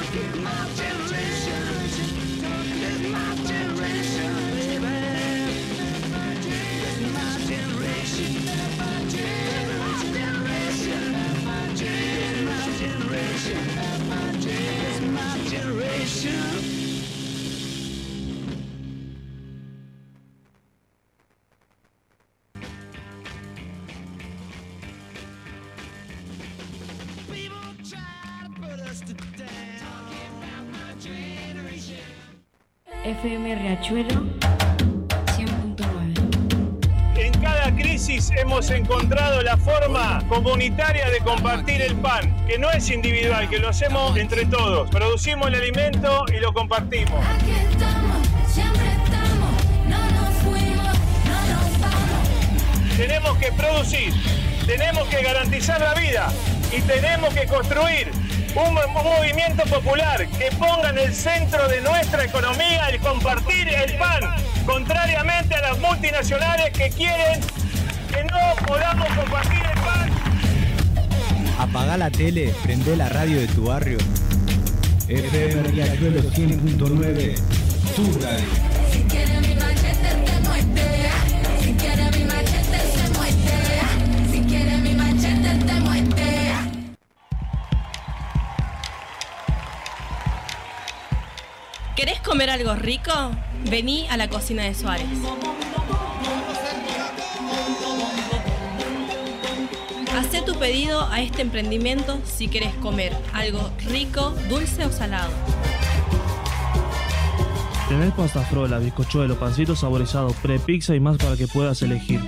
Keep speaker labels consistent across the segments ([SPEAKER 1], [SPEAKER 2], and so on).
[SPEAKER 1] FM Riachuelo 100.9.
[SPEAKER 2] En cada crisis hemos encontrado la forma comunitaria de compartir el pan, que no es individual, que lo hacemos entre todos. Producimos el alimento y lo compartimos.
[SPEAKER 3] Aquí estamos, siempre estamos, no nos fuimos, no nos vamos.
[SPEAKER 2] Tenemos que producir, tenemos que garantizar la vida y tenemos que construir un movimiento popular que ponga en el centro de nuestra economía el compartir el pan, contrariamente a las multinacionales que quieren que no podamos compartir el pan.
[SPEAKER 4] Apagá la tele, prendé la radio de tu barrio. FM Riachuelo 100.9, tu radio.
[SPEAKER 3] Si quiere mi machete te muestea, si quiere mi machete se muestea, si quiere mi machete te muestea.
[SPEAKER 5] ¿Querés comer algo rico? Vení a la cocina de Suárez. Hacé tu pedido a este emprendimiento si querés comer algo rico, dulce o salado.
[SPEAKER 6] Tenés pasta frola, bizcochuelo, pancito saborizado, pre-pizza y más para que puedas elegir.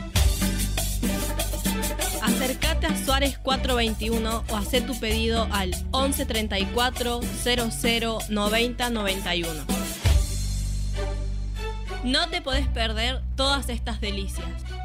[SPEAKER 5] Acércate a Suárez 421 o hacé tu pedido al 11 34 00 90 91. No te podés perder todas estas delicias.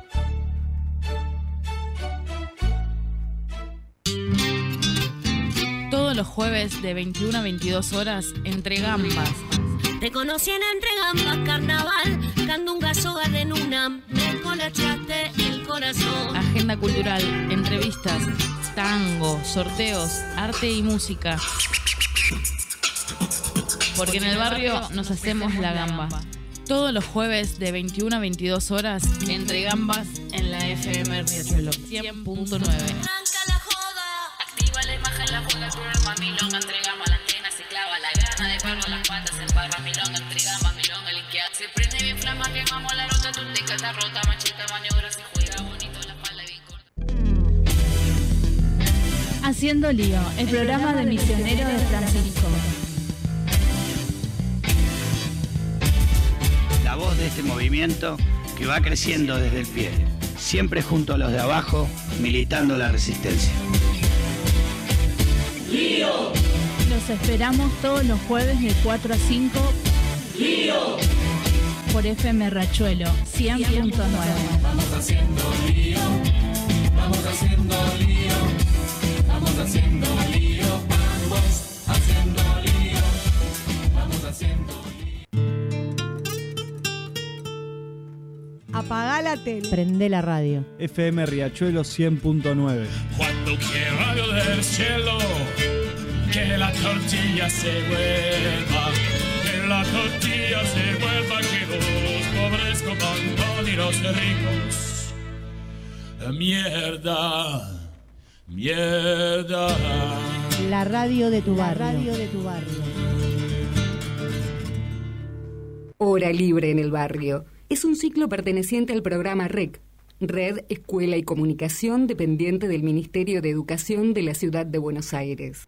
[SPEAKER 7] Todos los jueves de 21 a 22 horas entre gambas.
[SPEAKER 8] Te conocí en Entre Gambas, carnaval, candunga, soga de Nuna, me colachaste el corazón.
[SPEAKER 7] Agenda cultural, entrevistas, tango, sorteos, arte y música. Porque en el barrio nos hacemos la gamba. Todos los jueves de 21 a 22 horas entre gambas en la FM Riachuelo 100.9.
[SPEAKER 8] Arranca la joda, activa la imagen, la juega con el mamilón, entre gambas la antena se clava, la gana de palo, las patas en barra, milón, entre gambas, milón, el Ikea. Se prende bien flama, quemamos la rota, tu teca está rota, macheta, maniobra, se juega bonito, la espalda bien corta.
[SPEAKER 1] Haciendo lío, el programa de misionero de Francisco.
[SPEAKER 9] La voz de este movimiento que va creciendo desde el pie, siempre junto a los de abajo, militando la resistencia.
[SPEAKER 1] ¡Lío! Los esperamos todos los jueves de 4 a 5. ¡Lío! Por FM Riachuelo 100.9.
[SPEAKER 3] Vamos haciendo lío, vamos haciendo lío, vamos haciendo lío, vamos haciendo lío, vamos haciendo lío.
[SPEAKER 10] Apagá la tele.
[SPEAKER 11] Prende la radio.
[SPEAKER 4] FM Riachuelo 100.9.
[SPEAKER 12] Cuando quiera yo del cielo, que la tortilla se vuelva, que la tortilla se vuelva, que los pobres coman pan y los ricos. Mierda, mierda.
[SPEAKER 11] La radio de tu barrio. La radio de tu barrio.
[SPEAKER 13] Hora Libre en el Barrio. Es un ciclo perteneciente al programa REC, Red, Escuela y Comunicación, dependiente del Ministerio de Educación de la Ciudad de Buenos Aires.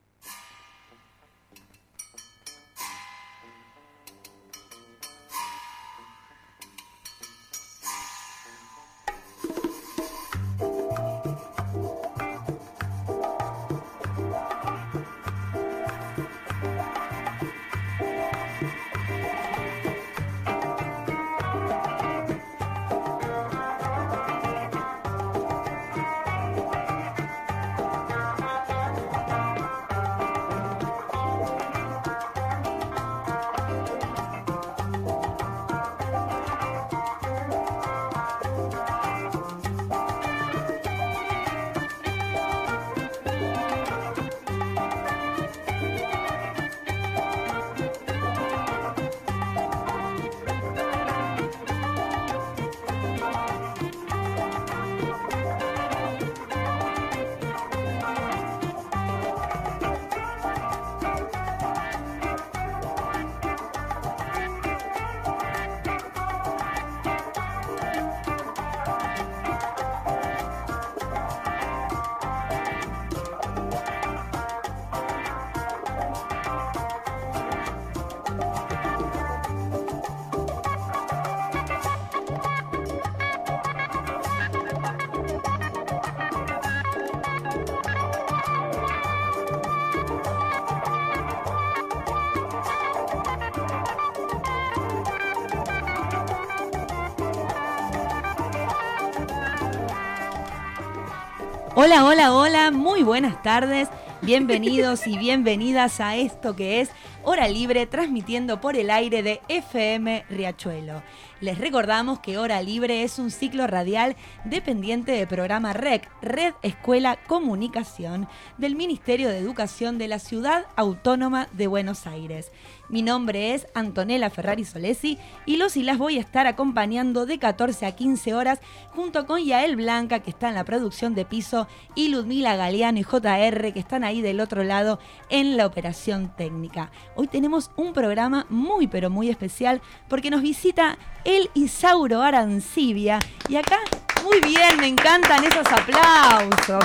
[SPEAKER 10] Hola, hola, hola, muy buenas tardes, bienvenidos y bienvenidas a esto que es Hora Libre, transmitiendo por el aire de FM Riachuelo. Les recordamos que Hora Libre es un ciclo radial dependiente del programa REC, Red Escuela Comunicación, del Ministerio de Educación de la Ciudad Autónoma de Buenos Aires. Mi nombre es Antonella Ferrari Solesi y los y las voy a estar acompañando de 14 a 15 horas junto con Yael Blanca, que está en la producción de piso, y Ludmila Galeano y JR, que están ahí del otro lado en la operación técnica. Hoy tenemos un programa muy pero muy especial porque nos visita el Isauro Arancibia y acá, muy bien, me encantan esos aplausos.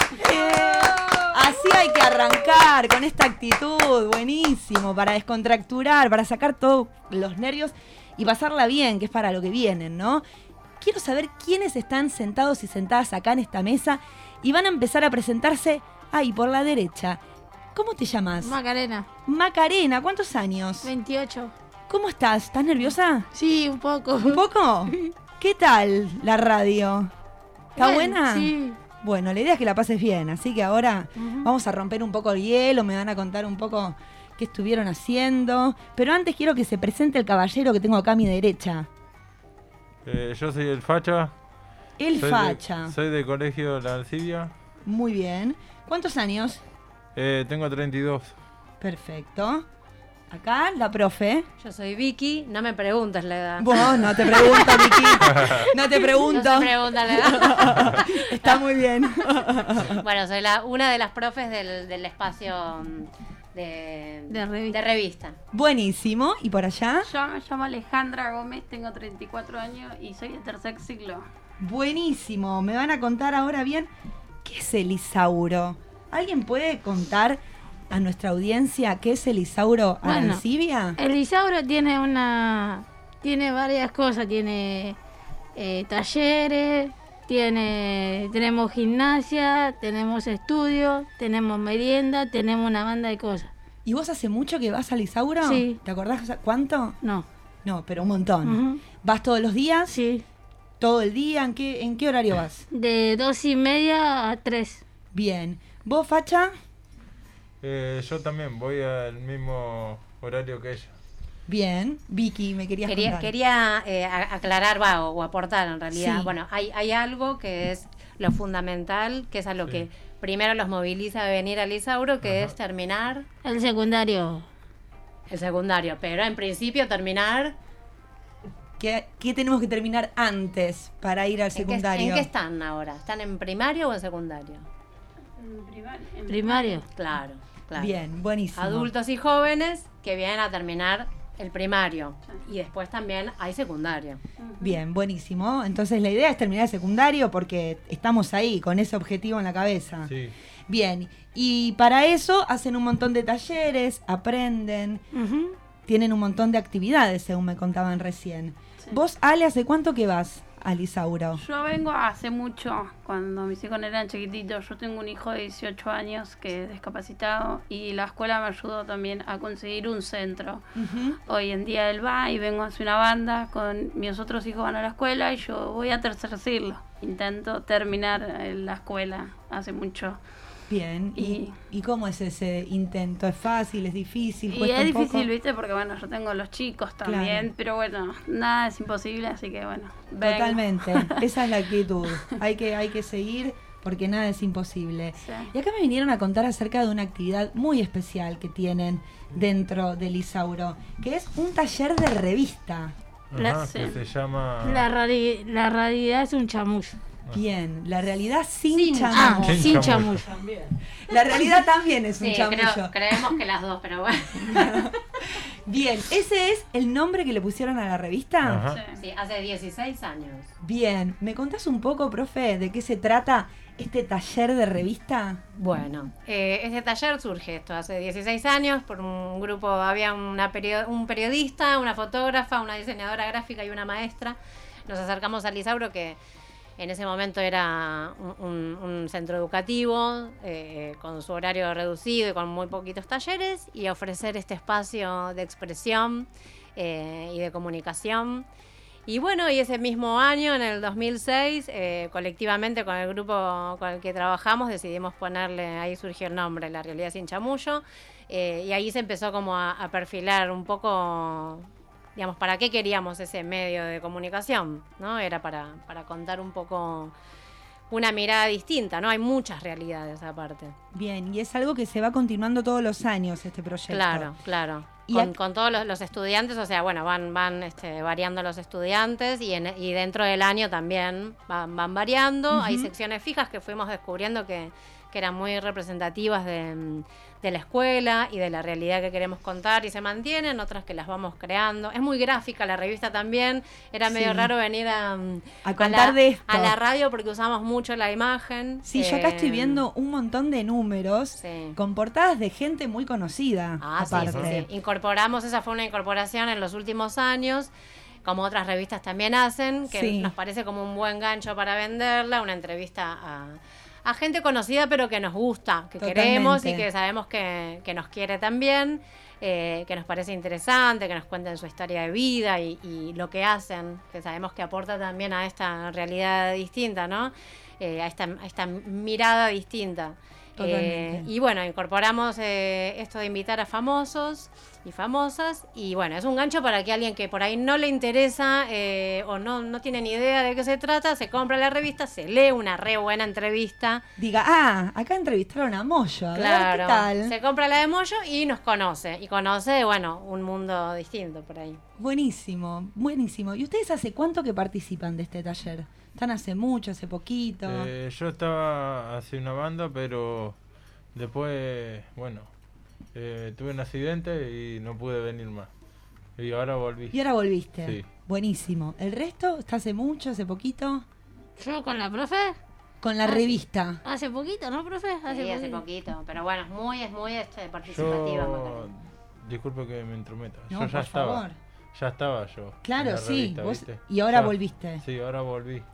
[SPEAKER 10] Así hay que arrancar con esta actitud, buenísimo, para descontracturar, para sacar todos los nervios y pasarla bien, que es para lo que vienen, ¿no? Quiero saber quiénes están sentados y sentadas acá en esta mesa y van a empezar a presentarse ahí por la derecha. ¿Cómo te llamas?
[SPEAKER 14] Macarena.
[SPEAKER 10] Macarena, ¿cuántos años?
[SPEAKER 14] 28.
[SPEAKER 10] ¿Cómo estás? ¿Estás nerviosa?
[SPEAKER 14] Sí, un poco.
[SPEAKER 10] ¿Un poco? ¿Qué tal la radio? ¿Está buena?
[SPEAKER 14] Sí.
[SPEAKER 10] Bueno, la idea es que la pases bien, así que ahora vamos a romper un poco el hielo, me van a contar un poco qué estuvieron haciendo. Pero antes quiero que se presente el caballero que tengo acá a mi derecha.
[SPEAKER 15] Yo soy el Facha.
[SPEAKER 10] El Facha.
[SPEAKER 15] Soy del colegio La Arancibia.
[SPEAKER 10] Muy bien. ¿Cuántos años?
[SPEAKER 15] Tengo 32.
[SPEAKER 10] Perfecto. Acá la profe.
[SPEAKER 16] Yo soy Vicky, no me preguntes la edad.
[SPEAKER 10] Vos no te pregunto, Vicky. No te pregunto.
[SPEAKER 16] No se pregunta la edad.
[SPEAKER 10] Está muy bien.
[SPEAKER 16] Bueno, soy una de las profes del espacio de revista.
[SPEAKER 10] Buenísimo. ¿Y por allá?
[SPEAKER 17] Yo me llamo Alejandra Gómez, tengo 34 años y soy de tercer ciclo.
[SPEAKER 10] Buenísimo. Me van a contar ahora bien qué es el Isauro. ¿Alguien puede contar a nuestra audiencia qué es el Isauro Arancibia?
[SPEAKER 14] El Isauro tiene varias cosas, tiene talleres, tenemos gimnasia, tenemos estudio, tenemos merienda, tenemos una banda de cosas.
[SPEAKER 10] ¿Y vos hace mucho que vas al Isauro?
[SPEAKER 14] Sí.
[SPEAKER 10] ¿Te acordás cuánto?
[SPEAKER 14] No.
[SPEAKER 10] No, pero un montón. ¿Vas todos los días?
[SPEAKER 14] Sí.
[SPEAKER 10] ¿Todo el día? ¿En qué horario vas?
[SPEAKER 14] De 2:30 a 3.
[SPEAKER 10] Bien. ¿Vos, Facha?
[SPEAKER 15] Yo también voy al mismo horario que ella.
[SPEAKER 10] Bien. Vicky, me querías contar.
[SPEAKER 16] Quería aclarar o aportar en realidad.
[SPEAKER 10] Sí.
[SPEAKER 16] Bueno, hay algo que es lo fundamental, que es a lo que primero los moviliza a venir al Isauro, que es terminar
[SPEAKER 14] el secundario.
[SPEAKER 16] El secundario, pero en principio terminar.
[SPEAKER 10] ¿Qué tenemos que terminar antes para ir al secundario?
[SPEAKER 16] ¿En qué están ahora? ¿Están en primario o en secundario?
[SPEAKER 14] En primario.
[SPEAKER 16] Claro.
[SPEAKER 10] Bien, buenísimo.
[SPEAKER 16] Adultos y jóvenes que vienen a terminar el primario y después también hay secundario.
[SPEAKER 10] Bien, buenísimo. Entonces la idea es terminar el secundario porque estamos ahí con ese objetivo en la cabeza.
[SPEAKER 15] Sí.
[SPEAKER 10] Bien, y para eso hacen un montón de talleres, aprenden, tienen un montón de actividades, según me contaban recién. Sí. Vos, Ale, ¿hace cuánto que vas al Isauro?
[SPEAKER 17] Yo vengo hace mucho, cuando mis hijos eran chiquititos. Yo tengo un hijo de 18 años que es discapacitado y la escuela me ayudó también a conseguir un centro. Hoy en día él va y vengo a hacer una banda, con mis otros hijos van a la escuela y yo voy a tercer siglo. Intento terminar la escuela hace mucho.
[SPEAKER 10] Bien, ¿y cómo es ese intento? ¿Es fácil? ¿Es difícil?
[SPEAKER 17] Y es difícil, ¿viste? Porque bueno, yo tengo los chicos también, claro. Pero bueno, nada es imposible, así que bueno. Vengo.
[SPEAKER 10] Totalmente, esa es la actitud. Hay que seguir porque nada es imposible. Sí. Y acá me vinieron a contar acerca de una actividad muy especial que tienen dentro del Isauro, que es un taller de revista.
[SPEAKER 15] Ajá, que se llama...
[SPEAKER 14] La realidad es un chamullo.
[SPEAKER 10] Bien, la realidad sin chamullo.
[SPEAKER 14] Sin chamullo.
[SPEAKER 10] La realidad también es un chamullo.
[SPEAKER 16] Creemos que las dos, pero bueno.
[SPEAKER 10] Bien, ¿ese es el nombre que le pusieron a la revista?
[SPEAKER 16] Sí, hace 16 años.
[SPEAKER 10] Bien, ¿me contás un poco, profe, de qué se trata este taller de revista?
[SPEAKER 16] Bueno, este taller surge hace 16 años por un grupo, había un periodista, una fotógrafa, una diseñadora gráfica y una maestra. Nos acercamos al Isauro, que en ese momento era un centro educativo con su horario reducido y con muy poquitos talleres, y ofrecer este espacio de expresión y de comunicación. Y bueno, y ese mismo año, en el 2006, colectivamente con el grupo con el que trabajamos, decidimos ponerle, ahí surgió el nombre, La Realidad Sin Chamullo, y ahí se empezó como a perfilar un poco, digamos, para qué queríamos ese medio de comunicación, ¿no? Era para contar un poco una mirada distinta, ¿no? Hay muchas realidades aparte.
[SPEAKER 10] Bien, y es algo que se va continuando todos los años, este proyecto.
[SPEAKER 16] Claro. Con todos los estudiantes, o sea, bueno, van variando los estudiantes y dentro del año también van variando. Hay secciones fijas que fuimos descubriendo que eran muy representativas de la escuela y de la realidad que queremos contar y se mantienen, otras que las vamos creando. Es muy gráfica la revista también, era medio raro venir a
[SPEAKER 10] contar de esto.
[SPEAKER 16] A la radio porque usamos mucho la imagen.
[SPEAKER 10] Sí, yo acá estoy viendo un montón de números con portadas de gente muy conocida. Aparte.
[SPEAKER 16] Sí. Incorporamos, esa fue una incorporación en los últimos años, como otras revistas también hacen, que nos parece como un buen gancho para venderla, una entrevista a gente conocida pero que nos gusta, que queremos y que sabemos que nos quiere también, que nos parece interesante, que nos cuenten su historia de vida y lo que hacen, que sabemos que aporta también a esta realidad distinta, ¿no? A esta mirada distinta. Y bueno, incorporamos esto de invitar a famosos y famosas, y bueno, es un gancho para que alguien que por ahí no le interesa o no tiene ni idea de qué se trata, se compra la revista, se lee una re buena entrevista.
[SPEAKER 10] Diga, acá entrevistaron a Moyo, a ver qué tal.
[SPEAKER 16] Se compra la de Moyo y nos conoce, bueno, un mundo distinto por ahí.
[SPEAKER 10] Buenísimo. ¿Y ustedes hace cuánto que participan de este taller? ¿Están hace mucho, hace poquito?
[SPEAKER 15] Yo estaba hace una banda, pero después, bueno, tuve un accidente y no pude venir más. Y ahora volví.
[SPEAKER 10] ¿Y ahora volviste?
[SPEAKER 15] Sí.
[SPEAKER 10] Buenísimo. ¿El resto está hace mucho, hace poquito?
[SPEAKER 14] ¿Yo con la profe?
[SPEAKER 10] Con la revista.
[SPEAKER 14] Hace poquito, ¿no, profe?
[SPEAKER 16] Hace poquito. Pero bueno, es muy participativa.
[SPEAKER 15] Disculpe que me entrometa.
[SPEAKER 10] No,
[SPEAKER 15] yo ya
[SPEAKER 10] por
[SPEAKER 15] estaba.
[SPEAKER 10] favor.
[SPEAKER 15] Ya estaba yo.
[SPEAKER 10] Claro, sí.
[SPEAKER 15] Revista,
[SPEAKER 10] y ahora volviste.
[SPEAKER 15] Sí, ahora volví.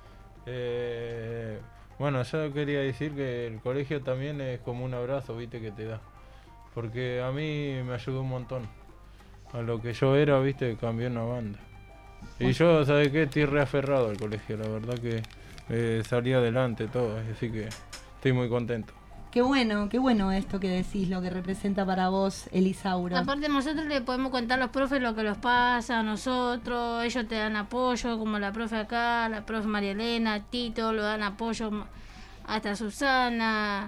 [SPEAKER 15] Bueno, yo quería decir que el colegio también es como un abrazo, viste, que te da. Porque a mí me ayudó un montón. A lo que yo era, viste, cambié una banda. Y yo, ¿sabes qué? Estoy reaferrado al colegio, la verdad que salí adelante todo, así que estoy muy contento.
[SPEAKER 10] Qué bueno esto que decís, lo que representa para vos el Isauro.
[SPEAKER 14] Aparte nosotros le podemos contar a los profes lo que los pasa a nosotros, ellos te dan apoyo, como la profe acá, la profe María Elena, Tito, lo dan apoyo, hasta Susana,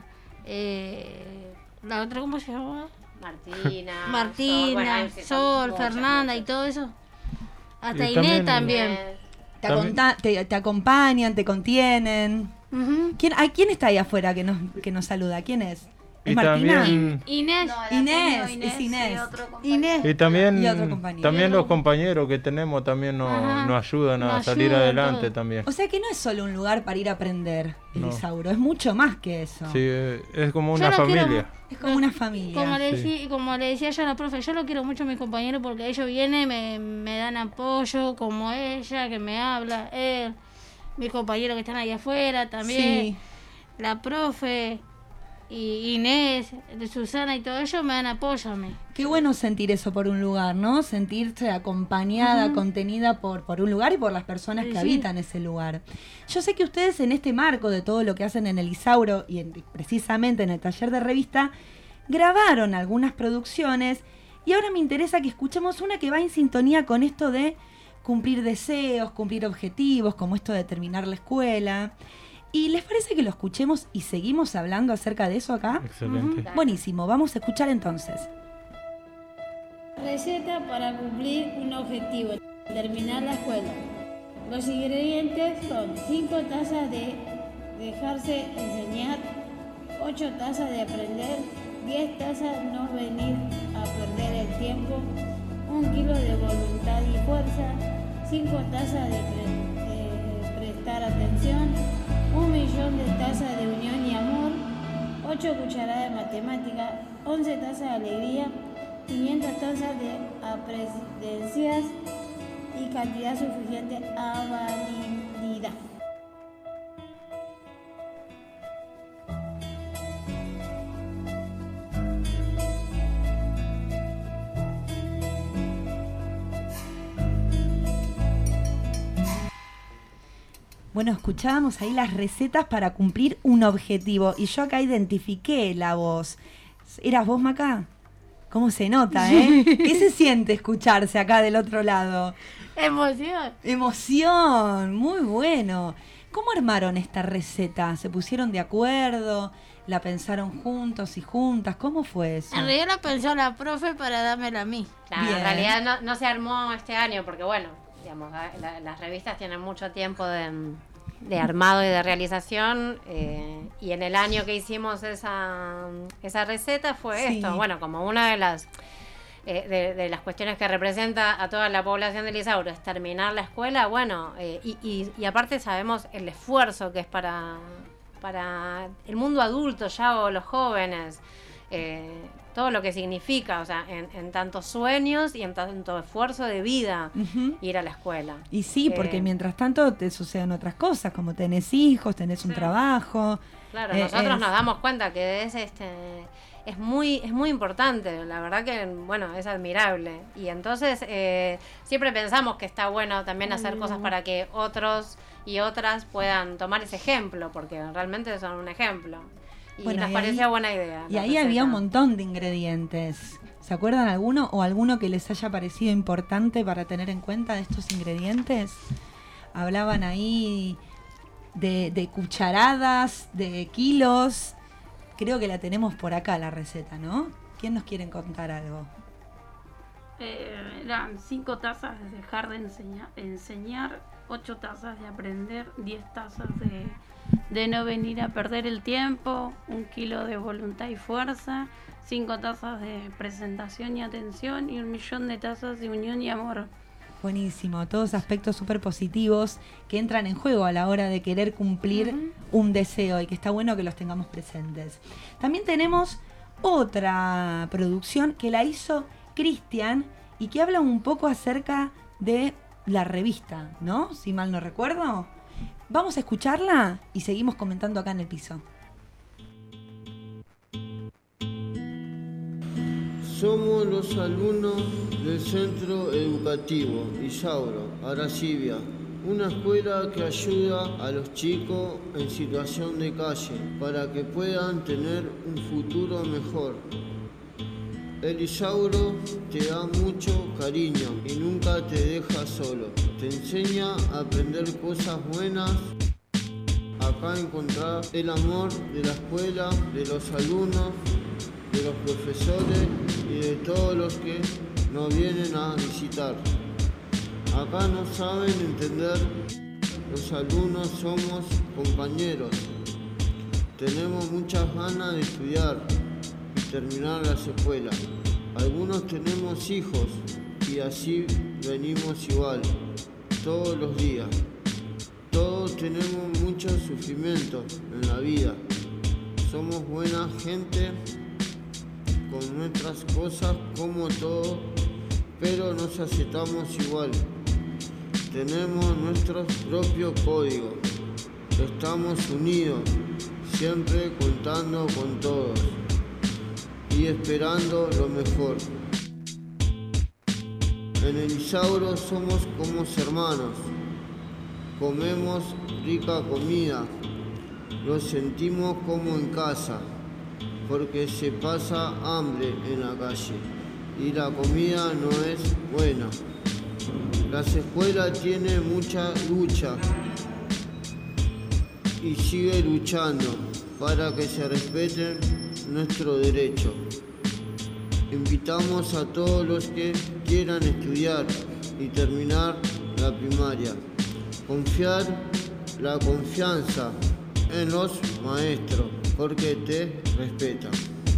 [SPEAKER 14] la otra, ¿cómo se llama? Martina, Sol, Fernanda y todo eso. Hasta Inés también.
[SPEAKER 10] Te acompañan, te contienen. ¿Quién está ahí afuera que nos saluda? ¿Quién es? ¿Es
[SPEAKER 15] y
[SPEAKER 10] Martina?
[SPEAKER 15] También,
[SPEAKER 14] Inés.
[SPEAKER 10] Es Inés.
[SPEAKER 14] Inés.
[SPEAKER 15] Y también,
[SPEAKER 10] Y otro compañero.
[SPEAKER 15] también los compañeros que tenemos también nos ayudan a salir adelante también.
[SPEAKER 10] O sea que no es solo un lugar para ir a aprender el Isauro, es mucho más que eso.
[SPEAKER 15] Sí, es como una familia.
[SPEAKER 10] Es como una familia.
[SPEAKER 14] Como le decía yo a la profe, yo lo quiero mucho a mis compañeros porque ellos vienen, me dan apoyo, como ella, que me habla, él, mis compañeros que están ahí afuera también, la profe, y Inés, Susana y todo ello me dan apoyo a mí.
[SPEAKER 10] Qué bueno sentir eso por un lugar, ¿no? Sentirse acompañada, contenida por un lugar y por las personas que habitan ese lugar. Yo sé que ustedes en este marco de todo lo que hacen en el Isauro y precisamente en el taller de revista, grabaron algunas producciones y ahora me interesa que escuchemos una que va en sintonía con esto de cumplir deseos, cumplir objetivos, como esto de terminar la escuela. ¿Y les parece que lo escuchemos y seguimos hablando acerca de eso acá?
[SPEAKER 15] Excelente.
[SPEAKER 10] Buenísimo, vamos a escuchar entonces.
[SPEAKER 14] Receta para cumplir un objetivo, terminar la escuela. Los ingredientes son 5 tazas de dejarse enseñar, 8 tazas de aprender, 10 tazas no venir a perder el tiempo, 1 kilo de voluntad y fuerza, 5 tazas de prestar atención, 1 millón de tazas de unión y amor, 8 cucharadas de matemática, 11 tazas de alegría, 500 tazas de apreciancias y cantidad suficiente a validad.
[SPEAKER 10] Bueno, escuchábamos ahí las recetas para cumplir un objetivo. Y yo acá identifiqué la voz. ¿Eras vos, Maca? ¿Cómo se nota, ¿Qué se siente escucharse acá del otro lado?
[SPEAKER 17] Emoción.
[SPEAKER 10] Emoción, muy bueno. ¿Cómo armaron esta receta? ¿Se pusieron de acuerdo? ¿La pensaron juntos y juntas? ¿Cómo fue eso?
[SPEAKER 14] En realidad la pensó la profe para dármela a mí.
[SPEAKER 16] Claro, en realidad no se armó este año porque, bueno, digamos, las revistas tienen mucho tiempo de armado y de realización, y en el año que hicimos esa receta fue esto, bueno, como una de las cuestiones que representa a toda la población de Lisauro es terminar la escuela, bueno, y aparte sabemos el esfuerzo que es para el mundo adulto ya o los jóvenes, todo lo que significa, o sea, en tantos sueños y en tanto esfuerzo de vida ir a la escuela.
[SPEAKER 10] Y sí, porque mientras tanto te suceden otras cosas, como tenés hijos, tenés un trabajo.
[SPEAKER 16] Claro, nosotros nos damos cuenta que es muy importante, la verdad que, bueno, es admirable. Y entonces siempre pensamos que está bueno también hacer cosas para que otros y otras puedan tomar ese ejemplo, porque realmente son un ejemplo. Y
[SPEAKER 10] bueno,
[SPEAKER 16] nos parecía buena idea.
[SPEAKER 10] Y ahí había un montón de ingredientes. ¿Se acuerdan alguno o alguno que les haya parecido importante para tener en cuenta de estos ingredientes? Hablaban ahí de cucharadas, de kilos. Creo que la tenemos por acá la receta, ¿no? ¿Quién nos quiere contar algo?
[SPEAKER 17] Eran 5 tazas de dejar de enseñar, 8 tazas de aprender, 10 tazas de no venir a perder el tiempo, 1 kilo de voluntad y fuerza, 5 tazas de presentación y atención y 1.000.000 de tazas de unión y amor.
[SPEAKER 10] Buenísimo, todos aspectos súper positivos que entran en juego a la hora de querer cumplir un deseo y que está bueno que los tengamos presentes. También tenemos otra producción que la hizo Cristian y que habla un poco acerca de la revista, ¿no? Si mal no recuerdo. Vamos a escucharla y seguimos comentando acá en el piso.
[SPEAKER 18] Somos los alumnos del Centro Educativo Isauro, Aracibia, una escuela que ayuda a los chicos en situación de calle para que puedan tener un futuro mejor. El Isauro te da mucho cariño y nunca te deja solo. Te enseña a aprender cosas buenas. Acá encontrar el amor de la escuela, de los alumnos, de los profesores y de todos los que nos vienen a visitar. Acá nos saben entender, los alumnos somos compañeros. Tenemos muchas ganas de estudiar y terminar las escuelas. Algunos tenemos hijos y así venimos igual, todos los días. Todos tenemos mucho sufrimiento en la vida. Somos buena gente con nuestras cosas como todos, pero nos aceptamos igual. Tenemos nuestro propio código. Estamos unidos, siempre contando con todos y esperando lo mejor. En el Isauro somos como hermanos. Comemos rica comida. Lo sentimos como en casa, porque se pasa hambre en la calle y la comida no es buena. Las escuelas tienen mucha lucha y sigue luchando para que se respeten nuestros derechos. Invitamos a todos los que quieran estudiar y terminar la primaria. Confiar la confianza en los maestros, porque te respetan.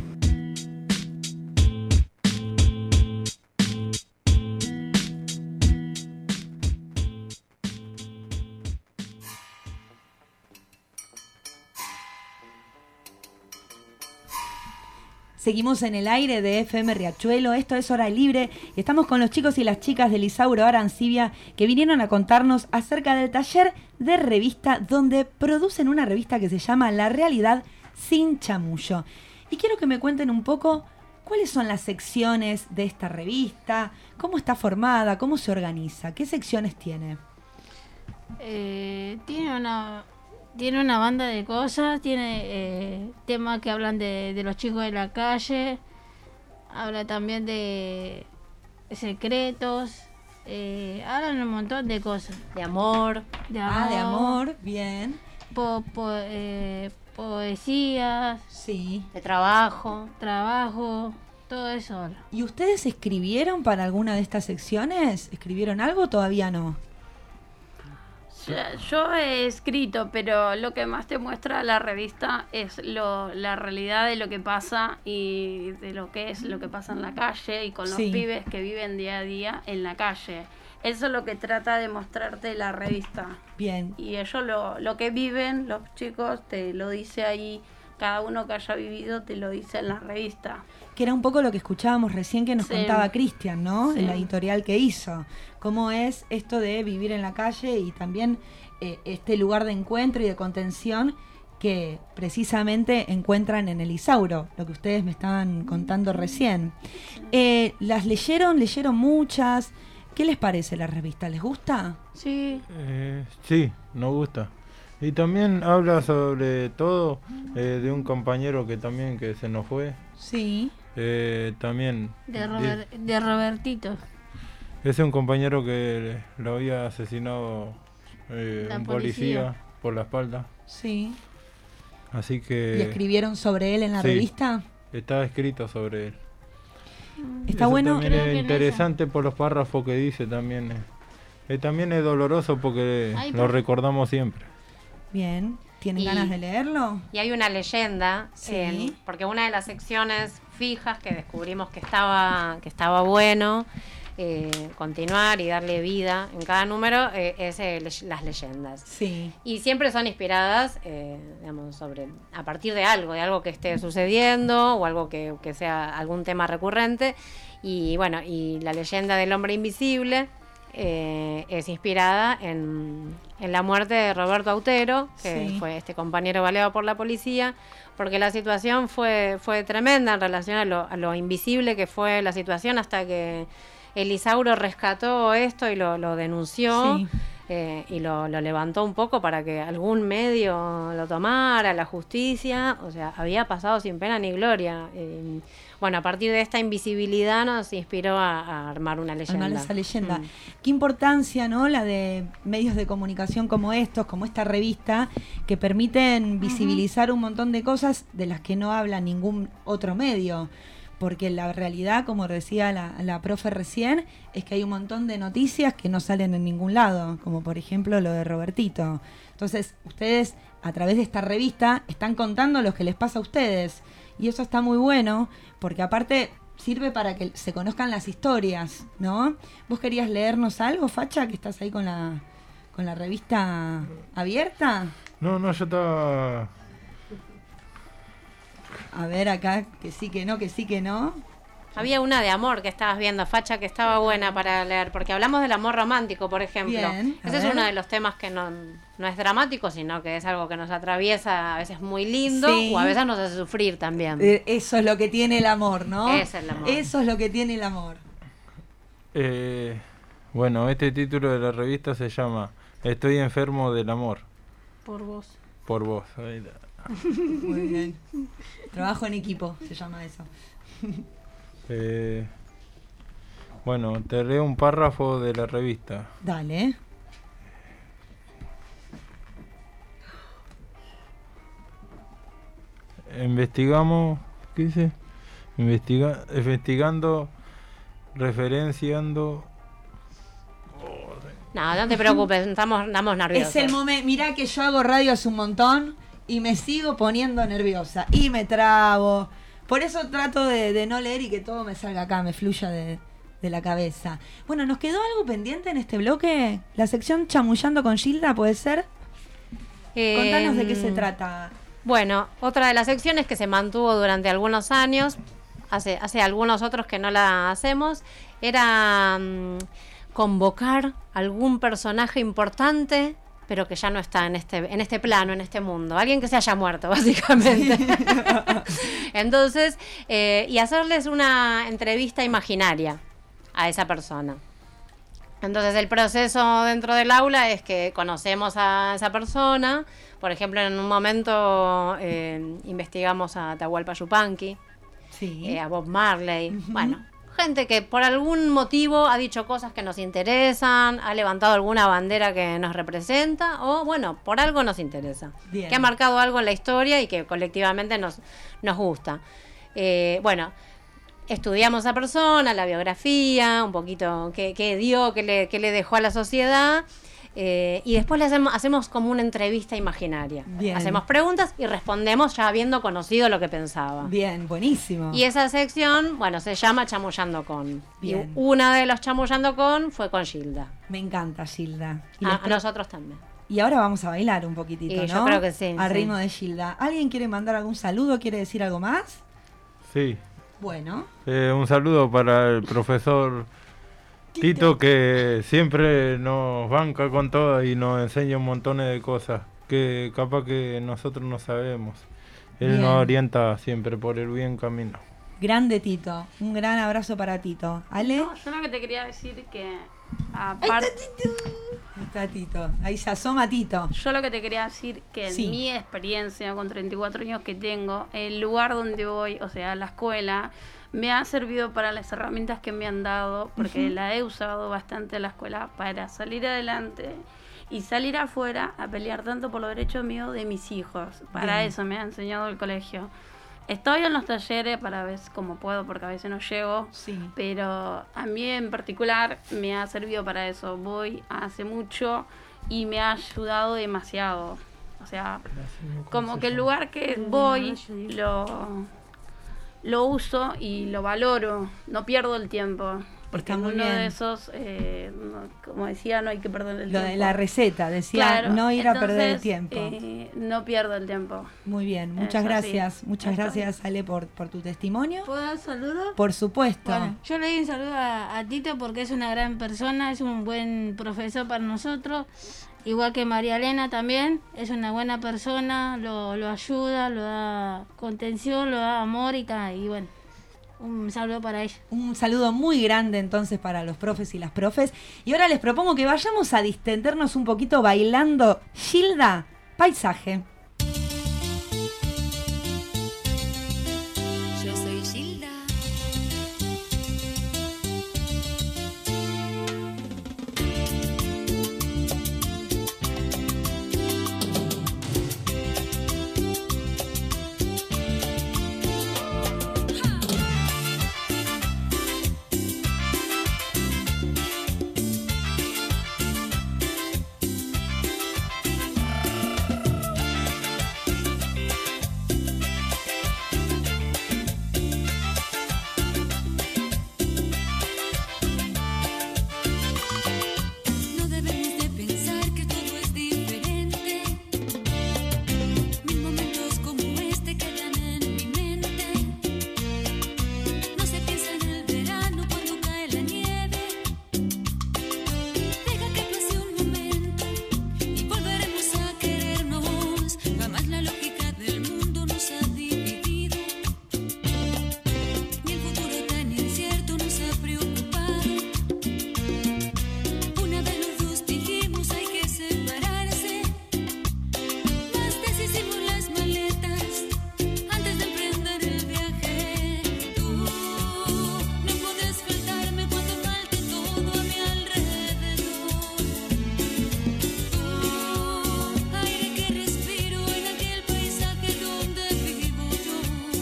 [SPEAKER 10] Seguimos en el aire de FM Riachuelo, esto es Hora Libre y estamos con los chicos y las chicas del Isauro Arancibia que vinieron a contarnos acerca del taller de revista donde producen una revista que se llama La Realidad Sin Chamullo. Y quiero que me cuenten un poco cuáles son las secciones de esta revista, cómo está formada, cómo se organiza, qué secciones tiene.
[SPEAKER 14] Tiene una banda de cosas, tiene temas que hablan de los chicos de la calle, habla también de secretos, hablan un montón de cosas.
[SPEAKER 16] De amor.
[SPEAKER 10] De amor, bien.
[SPEAKER 14] Poesías.
[SPEAKER 10] Sí.
[SPEAKER 16] De trabajo.
[SPEAKER 14] Todo eso habla.
[SPEAKER 10] ¿Y ustedes escribieron para alguna de estas secciones? ¿Escribieron algo o todavía no?
[SPEAKER 17] Yo he escrito, pero lo que más te muestra la revista es la realidad de lo que pasa y de lo que pasa en la calle y con los pibes que viven día a día en la calle. Eso es lo que trata de mostrarte la revista.
[SPEAKER 10] Bien.
[SPEAKER 17] Y ellos lo que viven, los chicos, te lo dice ahí, cada uno que haya vivido te lo dice en la revista.
[SPEAKER 10] Que era un poco lo que escuchábamos recién que nos contaba Cristian, ¿no?
[SPEAKER 17] Sí.
[SPEAKER 10] En la editorial que hizo. Cómo es esto de vivir en la calle y también este lugar de encuentro y de contención que precisamente encuentran en el Isauro, lo que ustedes me estaban contando recién. ¿Las leyeron muchas? ¿Qué les parece la revista? ¿Les gusta?
[SPEAKER 14] Sí.
[SPEAKER 15] Sí, nos gusta. Y también habla sobre todo de un compañero que se nos fue.
[SPEAKER 10] Sí.
[SPEAKER 14] También. De Robertito.
[SPEAKER 15] Es un compañero que lo había asesinado un policía por la espalda.
[SPEAKER 10] Sí.
[SPEAKER 15] Así que...
[SPEAKER 10] ¿Y escribieron sobre él en la revista?
[SPEAKER 15] Está escrito sobre él.
[SPEAKER 10] Está
[SPEAKER 15] Eso
[SPEAKER 10] bueno.
[SPEAKER 15] También es interesante por los párrafos que dice también. También es doloroso porque lo recordamos siempre.
[SPEAKER 10] Bien. ¿Tienen ganas de leerlo?
[SPEAKER 16] Y hay una leyenda, porque una de las secciones fijas que descubrimos que estaba bueno continuar y darle vida en cada número es las leyendas.
[SPEAKER 10] Sí.
[SPEAKER 16] Y siempre son inspiradas, a partir de algo que esté sucediendo o algo que sea algún tema recurrente. Y bueno, y la leyenda del hombre invisible es inspirada en la muerte de Roberto Autero, que fue este compañero baleado por la policía, porque la situación fue tremenda en relación a lo invisible que fue la situación hasta que el Isauro rescató esto y lo denunció. Y lo levantó un poco para que algún medio lo tomara, la justicia, o sea, había pasado sin pena ni gloria. Bueno, a partir de esta invisibilidad nos inspiró a armar una leyenda.
[SPEAKER 10] Armar esa leyenda. Qué importancia, ¿no? La de medios de comunicación como estos, como esta revista, que permiten visibilizar un montón de cosas de las que no habla ningún otro medio. Porque la realidad, como decía la profe recién, es que hay un montón de noticias que no salen en ningún lado, como por ejemplo lo de Robertito. Entonces, ustedes a través de esta revista están contando lo que les pasa a ustedes. Y eso está muy bueno, porque aparte sirve para que se conozcan las historias, ¿no? ¿Vos querías leernos algo, Facha, que estás ahí con la revista abierta?
[SPEAKER 15] No, yo estaba...
[SPEAKER 10] A ver acá, que sí, que no.
[SPEAKER 16] Había una de amor que estabas viendo, Facha, que estaba buena para leer, porque hablamos del amor romántico, por ejemplo.
[SPEAKER 10] Bien,
[SPEAKER 16] ese es uno de los temas que no es dramático, sino que es algo que nos atraviesa, a veces muy lindo, o a veces nos hace sufrir también.
[SPEAKER 10] Eso es lo que tiene el amor, ¿no?
[SPEAKER 16] Eso es el amor.
[SPEAKER 10] Eso es lo que tiene el amor.
[SPEAKER 15] Bueno, este título de la revista se llama Estoy enfermo del amor.
[SPEAKER 14] Por vos.
[SPEAKER 15] Por vos. Ahí está.
[SPEAKER 10] Muy bien. Trabajo en equipo, se llama eso.
[SPEAKER 15] Bueno, te leo un párrafo de la revista.
[SPEAKER 10] Dale.
[SPEAKER 15] Investigamos, ¿qué dice? Investigando, referenciando.
[SPEAKER 16] No te preocupes, estamos nerviosos.
[SPEAKER 10] Es el momento. Mirá que yo hago radio hace un montón y me sigo poniendo nerviosa y me trabo. Por eso trato de no leer y que todo me salga acá, me fluya de la cabeza. Bueno, ¿nos quedó algo pendiente en este bloque? La sección Chamullando con Gilda, ¿puede ser? Contanos de qué se trata.
[SPEAKER 16] Bueno, otra de las secciones que se mantuvo durante algunos años, hace algunos otros que no la hacemos, era convocar algún personaje importante, pero que ya no está en este plano, en este mundo. Alguien que se haya muerto, básicamente. Entonces, y hacerles una entrevista imaginaria a esa persona. Entonces el proceso dentro del aula es que conocemos a esa persona. Por ejemplo, en un momento investigamos a Atahualpa Yupanqui, a Bob Marley. Bueno, gente que por algún motivo ha dicho cosas que nos interesan, ha levantado alguna bandera que nos representa, o bueno, por algo nos interesa.
[SPEAKER 10] Bien.
[SPEAKER 16] Que ha marcado algo en la historia y que colectivamente nos gusta. Bueno, estudiamos a esa persona, la biografía, un poquito qué dio, qué le dejó a la sociedad, y después le hacemos como una entrevista imaginaria.
[SPEAKER 10] Bien.
[SPEAKER 16] Hacemos preguntas y respondemos ya habiendo conocido lo que pensaba.
[SPEAKER 10] Bien, buenísimo.
[SPEAKER 16] Y esa sección, bueno, se llama Chamullando con.
[SPEAKER 10] Bien.
[SPEAKER 16] Y una de los Chamullando con fue con Gilda.
[SPEAKER 10] Me encanta, Gilda.
[SPEAKER 16] A nosotros también.
[SPEAKER 10] Y ahora vamos a bailar un poquitito,
[SPEAKER 16] Y
[SPEAKER 10] ¿no?
[SPEAKER 16] yo creo que sí,
[SPEAKER 10] Al
[SPEAKER 16] sí.
[SPEAKER 10] ritmo de Gilda. ¿Alguien quiere mandar algún saludo? ¿Quiere decir algo más?
[SPEAKER 15] Sí.
[SPEAKER 10] Bueno.
[SPEAKER 15] Un saludo para el profesor Tito, que siempre nos banca con todo y nos enseña un montón de cosas que capaz que nosotros no sabemos. Él
[SPEAKER 10] Bien.
[SPEAKER 15] nos orienta siempre por el bien camino.
[SPEAKER 10] Grande Tito. Un gran abrazo para Tito. ¿Ale?
[SPEAKER 17] No, yo lo que te quería decir que aparte...
[SPEAKER 10] Ahí está Tito. Ahí se asoma Tito.
[SPEAKER 17] Yo lo que te quería decir que
[SPEAKER 10] Sí.
[SPEAKER 17] en mi experiencia con 34 años que tengo, el lugar donde voy, o sea, la escuela, me ha servido para las herramientas que me han dado, porque
[SPEAKER 10] Ujú.
[SPEAKER 17] la he usado bastante en la escuela para salir adelante y salir afuera a pelear tanto por los derechos míos de mis hijos. Para
[SPEAKER 10] Bien.
[SPEAKER 17] eso me ha enseñado el colegio. Estoy en los talleres para ver cómo puedo, porque a veces no llego, pero a mí en particular me ha servido para eso. Voy hace mucho y me ha ayudado demasiado. O sea, como que el lugar que voy lo uso y lo valoro, no pierdo el tiempo. Porque
[SPEAKER 10] Está
[SPEAKER 17] en
[SPEAKER 10] muy
[SPEAKER 17] uno
[SPEAKER 10] bien.
[SPEAKER 17] de esos, como decía, no hay que perder el
[SPEAKER 10] Lo
[SPEAKER 17] tiempo.
[SPEAKER 10] de la receta, decía,
[SPEAKER 17] Claro,
[SPEAKER 10] no ir a perder el
[SPEAKER 17] entonces,
[SPEAKER 10] tiempo.
[SPEAKER 17] no pierdo el tiempo.
[SPEAKER 10] Muy bien,
[SPEAKER 17] Es
[SPEAKER 10] muchas
[SPEAKER 17] así.
[SPEAKER 10] gracias. Muchas
[SPEAKER 17] Está
[SPEAKER 10] gracias, Ale, por tu testimonio.
[SPEAKER 14] ¿Puedo dar saludos?
[SPEAKER 10] Por supuesto.
[SPEAKER 14] Bueno, yo le doy un saludo a Tito porque es una gran persona, es un buen profesor para nosotros. Igual que María Elena también, es una buena persona, lo ayuda, lo da contención, lo da amor y bueno, un saludo para ella.
[SPEAKER 10] Un saludo muy grande entonces para los profes y las profes. Y ahora les propongo que vayamos a distendernos un poquito bailando. Gilda, Paisaje.
[SPEAKER 3] Yo soy Gilda. No debemos de pensar que todo es diferente. Mil momentos como este quedan en mi mente. No se piensa en el verano cuando cae la nieve. Deja que pase un momento y volveremos a querernos. Jamás la lógica del mundo nos ha dividido. Ni el futuro tan incierto nos ha preocupado. Una vez los dos dijimos hay que separarse. Más deshicimos las maletas antes de emprender el viaje. Tú no podrás faltarme cuando falte todo a mi alrededor. Tú, aire que respiro en aquel paisaje donde vivo yo.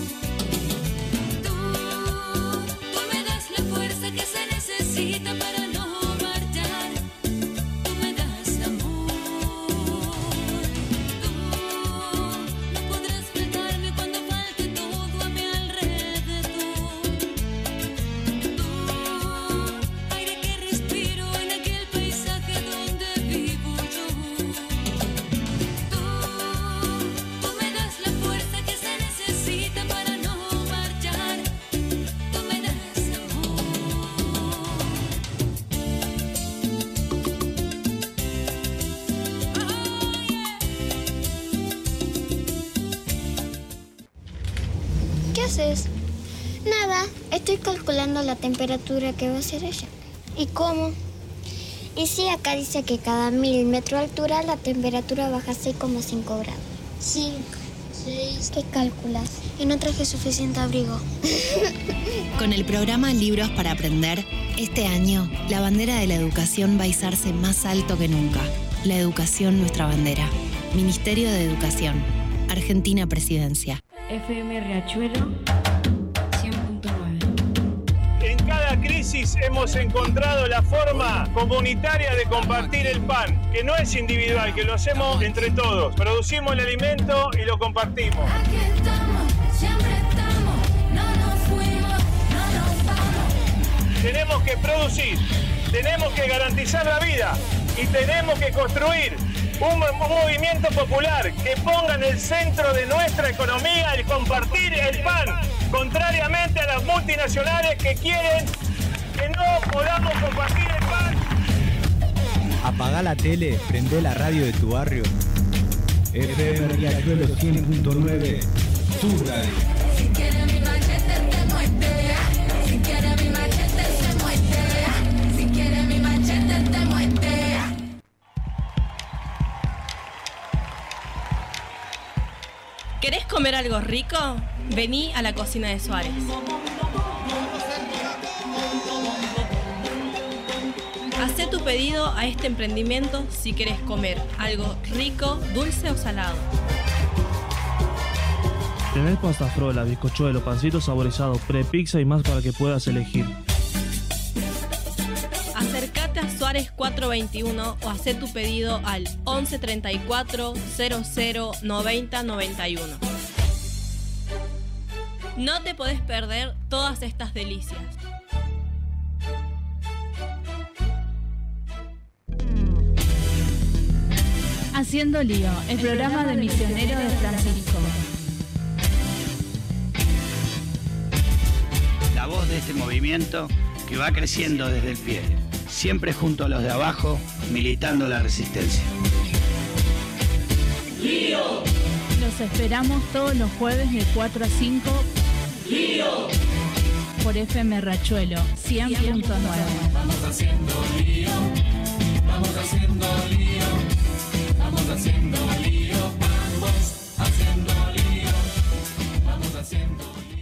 [SPEAKER 3] Tú me das la fuerza que se necesita para no marchar. Tú me das amor. Tú no podrás faltarme cuando falte todo a mi alrededor. Tú, aire que respiro en aquel paisaje donde vivo yo. Tú me das la fuerza que se necesita para no marchar. Tú me das amor.
[SPEAKER 19] ¿Qué haces? Nada, estoy calculando la temperatura que va a ser ella. ¿Y cómo? Y sí, acá dice que cada 1000 metros de altura la temperatura baja 6,5 grados. 5, 6. ¿Qué calculas? Y no traje suficiente abrigo.
[SPEAKER 20] Con el programa Libros para Aprender, este año la bandera de la educación va a izarse más alto que nunca. La educación, nuestra bandera. Ministerio de Educación. Argentina Presidencia.
[SPEAKER 11] FM Riachuelo 100.9.
[SPEAKER 2] En cada crisis hemos encontrado la forma comunitaria de compartir el pan, que no es individual, que lo hacemos entre todos. Producimos el alimento y lo compartimos.
[SPEAKER 3] Aquí estamos, siempre estamos, no nos fuimos, no nos vamos.
[SPEAKER 2] Tenemos que producir, tenemos que garantizar la vida y tenemos que construir un movimiento popular que ponga en el centro de nuestra economía el compartir el pan, contrariamente a las multinacionales que quieren que no podamos compartir el pan.
[SPEAKER 4] Apagá la tele, prendé la radio de tu barrio. FM Riachuelo 100.9, tu radio.
[SPEAKER 3] Si quiere mi machete te muerte, si quiere mi machete se muerte, si quiere mi machete te muerte.
[SPEAKER 5] ¿Querés comer algo rico? Vení a la cocina de Suárez. Hacé tu pedido a este emprendimiento si querés comer algo rico, dulce o salado.
[SPEAKER 6] Tenés pasta frola, bizcochuelo, pancito saborizado, pre-pizza y más para que puedas elegir.
[SPEAKER 5] Acércate a Suárez 421 o hacé tu pedido al 11 34 00 90 91. No te podés perder todas estas delicias.
[SPEAKER 1] Haciendo Lío, el programa de misionero de Francisco.
[SPEAKER 9] La voz de este movimiento que va creciendo desde el pie, siempre junto a los de abajo, militando la resistencia.
[SPEAKER 1] ¡Lío! Los esperamos todos los jueves de 4 a 5. ¡Lío! Por FM Riachuelo 100.9.
[SPEAKER 12] Vamos haciendo lío, vamos haciendo lío, vamos haciendo lío, vamos haciendo lío, vamos haciendo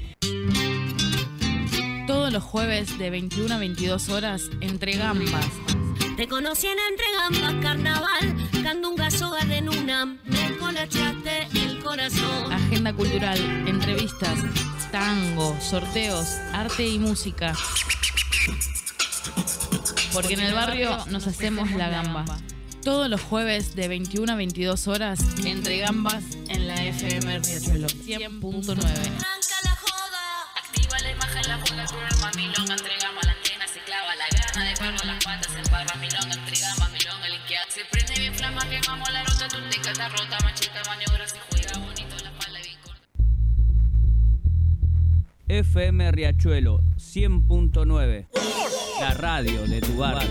[SPEAKER 12] lío.
[SPEAKER 7] Todos los jueves de 21 a 22 horas entre gambas.
[SPEAKER 3] Te conocí en Entre Gambas, carnaval, candunga, soga de Nuna, me colachaste el corazón.
[SPEAKER 7] Agenda cultural, entrevistas, tango, sorteos, arte y música. Porque en el barrio nos hacemos la gamba. Todos los jueves de 21 a 22 horas entre gambas en la FM Riachuelo 100.9.
[SPEAKER 8] Activa la imagen, la juega con el mamilonga, entre gama la antena se clava la gana de palo las patas en barra milonga, entre gama milonga el inquieto se prende bien flama, quemamos la nota, tu teca está rota, macheta, maniobra, se juega bonito, la espalda bien corta.
[SPEAKER 21] FM Riachuelo 100.9, la radio de tu barrio.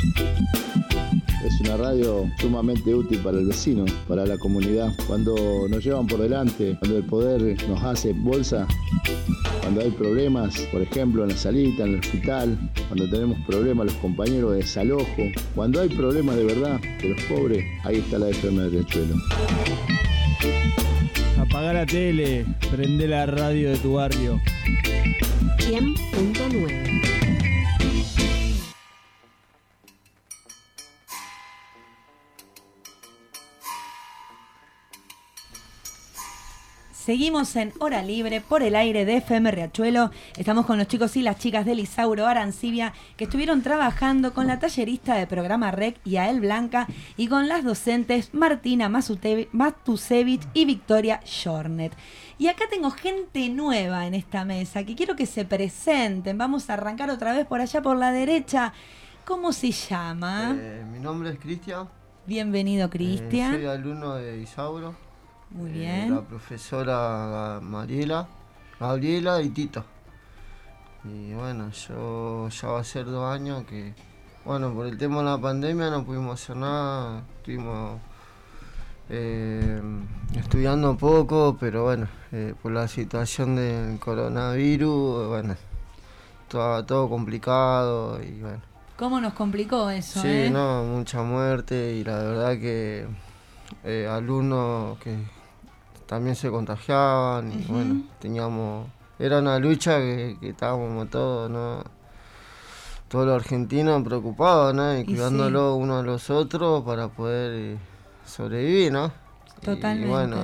[SPEAKER 22] Es una radio sumamente útil para el vecino, para la comunidad. Cuando nos llevan por delante, cuando el poder nos hace bolsa, cuando hay problemas, por ejemplo en la salita, en el hospital, cuando tenemos problemas los compañeros de desalojo, cuando hay problemas de verdad de los pobres, ahí está la FM de Riachuelo.
[SPEAKER 4] Apagá la tele, prende la radio de tu barrio.
[SPEAKER 13] 100.9.
[SPEAKER 10] Seguimos en Hora Libre por el aire de FM Riachuelo. Estamos con los chicos y las chicas de Lisauro Arancibia que estuvieron trabajando con la tallerista de programa REC Yael Blanca y con las docentes Martina Matusevich y Victoria Jornet. Y acá tengo gente nueva en esta mesa que quiero que se presenten. Vamos a arrancar otra vez por allá por la derecha. ¿Cómo se llama?
[SPEAKER 18] Mi nombre es Cristian.
[SPEAKER 10] Bienvenido, Cristian.
[SPEAKER 18] Soy alumno de Isauro.
[SPEAKER 10] Muy bien.
[SPEAKER 18] La profesora Gabriela y Tito. Y bueno, yo ya va a ser 2 años que, bueno, por el tema de la pandemia no pudimos hacer nada. Estuvimos estudiando poco, pero bueno, por la situación del coronavirus, bueno, todo complicado y bueno,
[SPEAKER 10] ¿Cómo nos complicó eso?
[SPEAKER 18] Sí, no, mucha muerte y la verdad que alumnos que también se contagiaban y bueno, era una lucha que estábamos todos, ¿no? Todos los argentinos preocupados, ¿no? Y cuidándolo unos a los otros para poder sobrevivir, ¿no?
[SPEAKER 10] Totalmente.
[SPEAKER 18] Y bueno,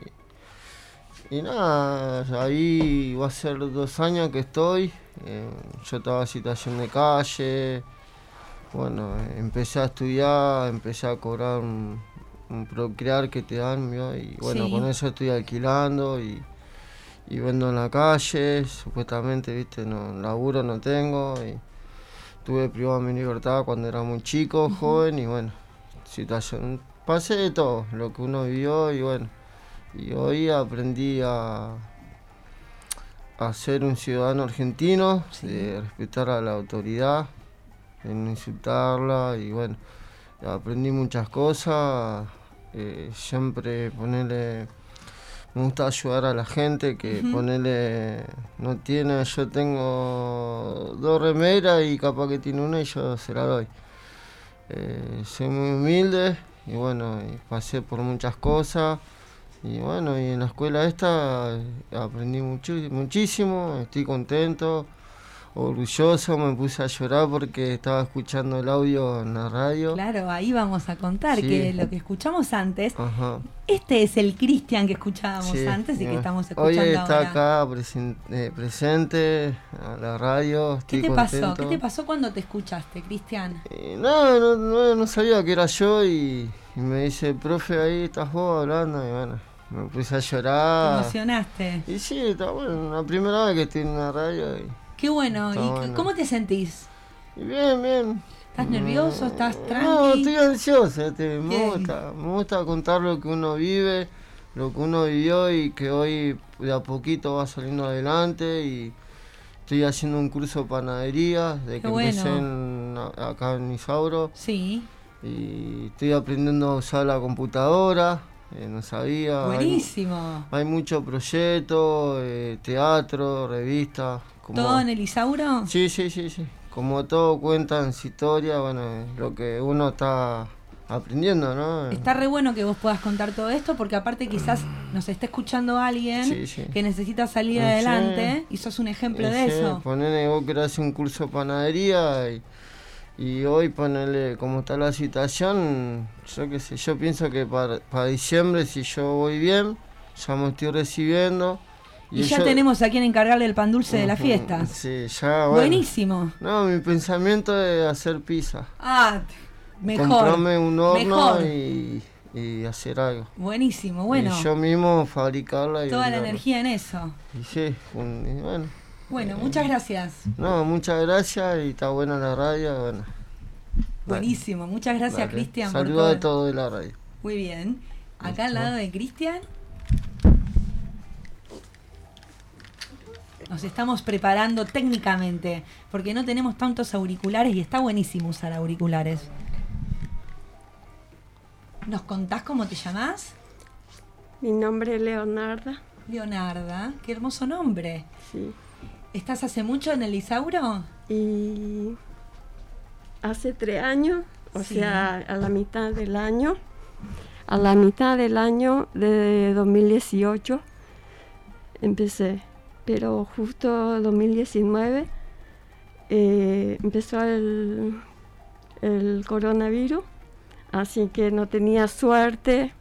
[SPEAKER 18] y nada, ahí va a ser 2 años que estoy. Yo estaba en situación de calle. Bueno, empecé a estudiar, empecé a cobrar un procrear que te dan, ¿no? Y bueno, con eso estoy alquilando y vendo en la calle. Supuestamente, viste, no, laburo no tengo. Y tuve privado mi libertad cuando era muy chico, joven, y bueno, situación. Pasé de todo, lo que uno vivió y bueno. Y hoy aprendí a ser un ciudadano argentino, de respetar a la autoridad, de no insultarla y bueno, aprendí muchas cosas, siempre me gusta ayudar a la gente que no tiene, yo tengo 2 remeras y capaz que tiene una y yo se la doy. Soy muy humilde y bueno, pasé por muchas cosas. Y bueno, y en la escuela esta aprendí muchísimo, estoy contento, orgulloso, me puse a llorar porque estaba escuchando el audio en la radio.
[SPEAKER 10] Claro, ahí vamos a contar que lo que escuchamos antes, este es el Cristian que escuchábamos antes y que estamos escuchando
[SPEAKER 18] hoy está
[SPEAKER 10] ahora.
[SPEAKER 18] Acá presente a la radio, estoy contento.
[SPEAKER 10] ¿Qué te pasó cuando te escuchaste, Cristian?
[SPEAKER 18] No sabía que era yo y me dice, profe, ahí estás vos hablando y bueno. Me puse a llorar.
[SPEAKER 10] ¿Te emocionaste?
[SPEAKER 18] Y sí, está bueno, la primera vez que estoy en una radio.
[SPEAKER 10] Qué bueno, ¿y cómo te sentís?
[SPEAKER 18] Bien.
[SPEAKER 10] ¿Estás nervioso? ¿Estás tranqui?
[SPEAKER 18] No, estoy ansioso, me gusta contar lo que uno vive, lo que uno vivió y que hoy de a poquito va saliendo adelante y estoy haciendo un curso de panadería de que empecé acá en Isauro.
[SPEAKER 10] Sí.
[SPEAKER 18] Y estoy aprendiendo a usar la computadora. No sabía.
[SPEAKER 10] Buenísimo.
[SPEAKER 18] Hay mucho proyecto, teatro, revista.
[SPEAKER 10] ¿Todo en el Isauro?
[SPEAKER 18] Sí. Como todo cuentan su historia, bueno, lo que uno está aprendiendo, ¿no?
[SPEAKER 10] Está re bueno que vos puedas contar todo esto porque aparte quizás nos está escuchando alguien que necesita salir adelante y sos un ejemplo de eso.
[SPEAKER 18] Ponele, vos querés hacer un curso de panadería y hoy ponele como está la situación, yo qué sé, yo pienso que para diciembre, si yo voy bien, ya me estoy recibiendo.
[SPEAKER 10] Y ya tenemos a quien encargarle el pan dulce de las fiestas.
[SPEAKER 18] Sí, ya, bueno.
[SPEAKER 10] Buenísimo.
[SPEAKER 18] No, mi pensamiento es hacer pizza.
[SPEAKER 10] Mejor.
[SPEAKER 18] Comprarme un horno y hacer algo.
[SPEAKER 10] Buenísimo, bueno.
[SPEAKER 18] Y yo mismo fabricarla.
[SPEAKER 10] Toda la energía en eso.
[SPEAKER 18] Y sí, bueno.
[SPEAKER 10] Bueno, muchas gracias.
[SPEAKER 18] No, muchas gracias y está buena la radio, bueno.
[SPEAKER 10] Buenísimo, muchas gracias, Cristian.
[SPEAKER 18] Saludos a todos de la radio.
[SPEAKER 10] Muy bien. Acá al lado de Cristian nos estamos preparando técnicamente porque no tenemos tantos auriculares y está buenísimo usar auriculares. ¿Nos contás cómo te llamás?
[SPEAKER 15] Mi nombre es Leonarda.
[SPEAKER 10] Leonarda, qué hermoso nombre.
[SPEAKER 15] Sí.
[SPEAKER 10] ¿Estás hace mucho en el Isauro?
[SPEAKER 15] Y hace 3 años, o sea, a la mitad del año de 2018 empecé, pero justo 2019 empezó el coronavirus, así que no tenía suerte,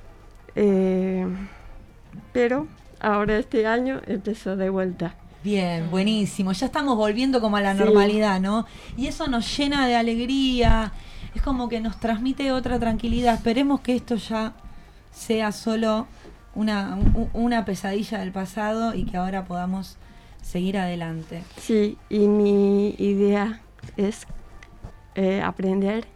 [SPEAKER 15] pero ahora este año empezó de vuelta.
[SPEAKER 10] Bien, buenísimo. Ya estamos volviendo como a la normalidad, ¿no? Y eso nos llena de alegría. Es como que nos transmite otra tranquilidad. Esperemos que esto ya sea solo una pesadilla del pasado y que ahora podamos seguir adelante.
[SPEAKER 15] Sí, y mi idea es aprender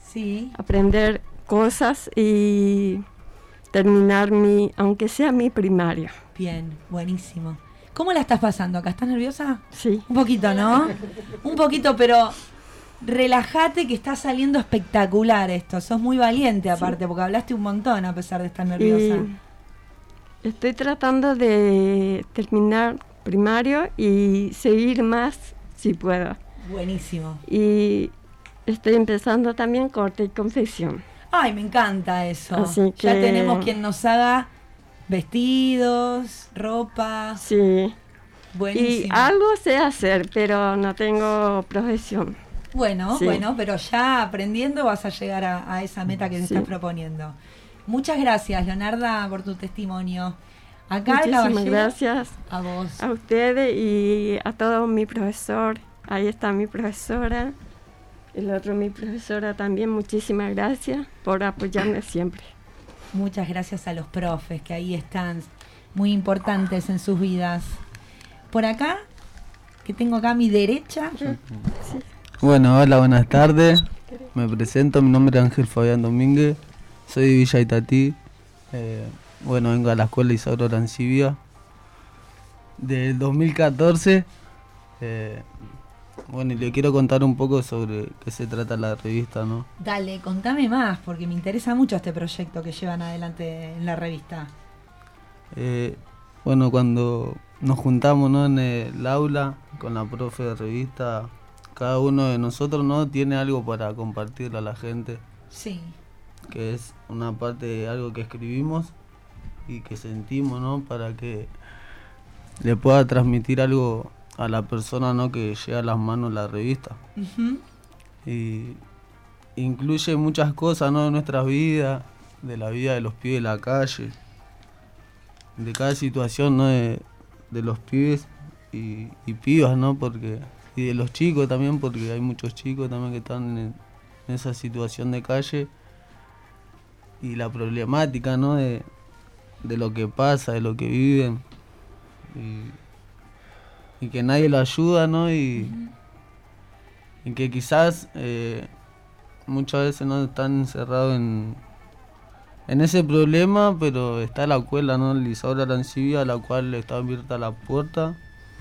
[SPEAKER 15] cosas y terminar aunque sea mi primaria.
[SPEAKER 10] Bien, buenísimo. ¿Cómo la estás pasando acá? ¿Estás nerviosa?
[SPEAKER 15] Sí.
[SPEAKER 10] Un poquito, ¿no? Un poquito, pero relájate que está saliendo espectacular esto. Sos muy valiente aparte, porque hablaste un montón a pesar de estar nerviosa.
[SPEAKER 15] Y estoy tratando de terminar primario y seguir más si puedo.
[SPEAKER 10] Buenísimo.
[SPEAKER 15] Y estoy empezando también corte y confección.
[SPEAKER 10] Ay, me encanta eso.
[SPEAKER 15] Así
[SPEAKER 10] Ya
[SPEAKER 15] que-
[SPEAKER 10] tenemos quien nos haga vestidos, ropa.
[SPEAKER 15] Sí.
[SPEAKER 10] Buenísimo.
[SPEAKER 15] Y algo sé hacer, pero no tengo profesión.
[SPEAKER 10] Bueno,
[SPEAKER 15] Sí.
[SPEAKER 10] bueno, pero ya aprendiendo vas a llegar a esa meta que te
[SPEAKER 15] Sí.
[SPEAKER 10] estás proponiendo. Muchas gracias, Leonarda, por tu testimonio. Acá,
[SPEAKER 15] Muchísimas
[SPEAKER 10] caballero,
[SPEAKER 15] gracias
[SPEAKER 10] a vos.
[SPEAKER 15] a ustedes y a todo mi profesor. Ahí está mi profesora, el otro mi profesora también. Muchísimas gracias por apoyarme siempre.
[SPEAKER 10] Muchas gracias a los profes que ahí están, muy importantes en sus vidas. Por acá, que tengo acá a mi derecha.
[SPEAKER 16] Bueno, hola, buenas tardes. Me presento, mi nombre es Ángel Fabián Domínguez, soy de Villa Itatí. Bueno, vengo a la escuela Isauro Arancibia. Del 2014. Bueno, y le quiero contar un poco sobre qué se trata la revista, ¿no?
[SPEAKER 10] Dale, contame más, porque me interesa mucho este proyecto que llevan adelante en la revista.
[SPEAKER 16] Bueno, cuando nos juntamos, ¿no?, en el aula con la profe de revista, cada uno de nosotros, ¿no?, tiene algo para compartirle a la gente.
[SPEAKER 10] Sí.
[SPEAKER 16] Que es una parte de algo que escribimos y que sentimos, ¿no?, para que le pueda transmitir algo a la persona, ¿no?, que llega a las manos la revista. Y incluye muchas cosas, ¿no?, de nuestras vidas, de la vida de los pibes de la calle, de cada situación, ¿no?, de los pibes y pibas, ¿no?, porque, y de los chicos también, porque hay muchos chicos también que están en esa situación de calle, y la problemática, ¿no?, de lo que pasa, de lo que viven, y que nadie lo ayuda, ¿no?, y que quizás muchas veces no están encerrados en ese problema, pero está la escuela, ¿no?, el Isauro Arancibia, a la cual está abierta la puerta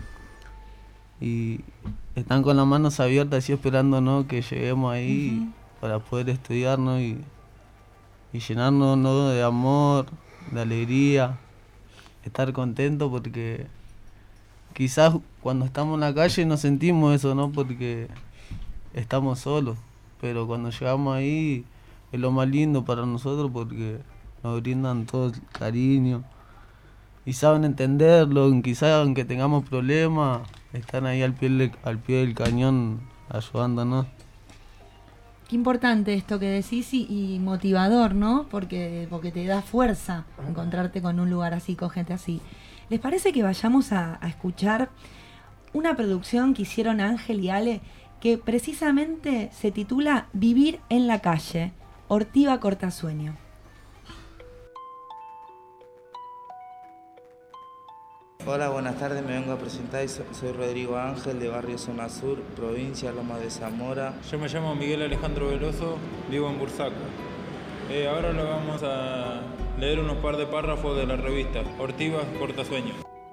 [SPEAKER 16] y están con las manos abiertas y esperando, ¿no?, que lleguemos ahí para poder estudiar, ¿no?, y llenarnos, ¿no?, de amor, de alegría, estar contentos, porque quizás cuando estamos en la calle no sentimos eso, ¿no?, porque estamos solos, pero cuando llegamos ahí es lo más lindo para nosotros, porque nos brindan todo el cariño y saben entenderlo, quizás aunque tengamos problemas, están ahí al pie del cañón ayudándonos.
[SPEAKER 10] Qué importante esto que decís y motivador, ¿no? Porque te da fuerza encontrarte con un lugar así, con gente así. ¿Les parece que vayamos a escuchar una producción que hicieron Ángel y Ale, que precisamente se titula Vivir en la calle, Ortiva Cortasueño?
[SPEAKER 17] Hola, buenas tardes, me vengo a presentar, soy Rodrigo Ángel, de Barrio Zona Sur, provincia Loma de Zamora.
[SPEAKER 23] Yo me llamo Miguel Alejandro Veloso, vivo en Bursaco. Ahora le vamos a leer unos par de párrafos de la revista Ortiva Cortasueño.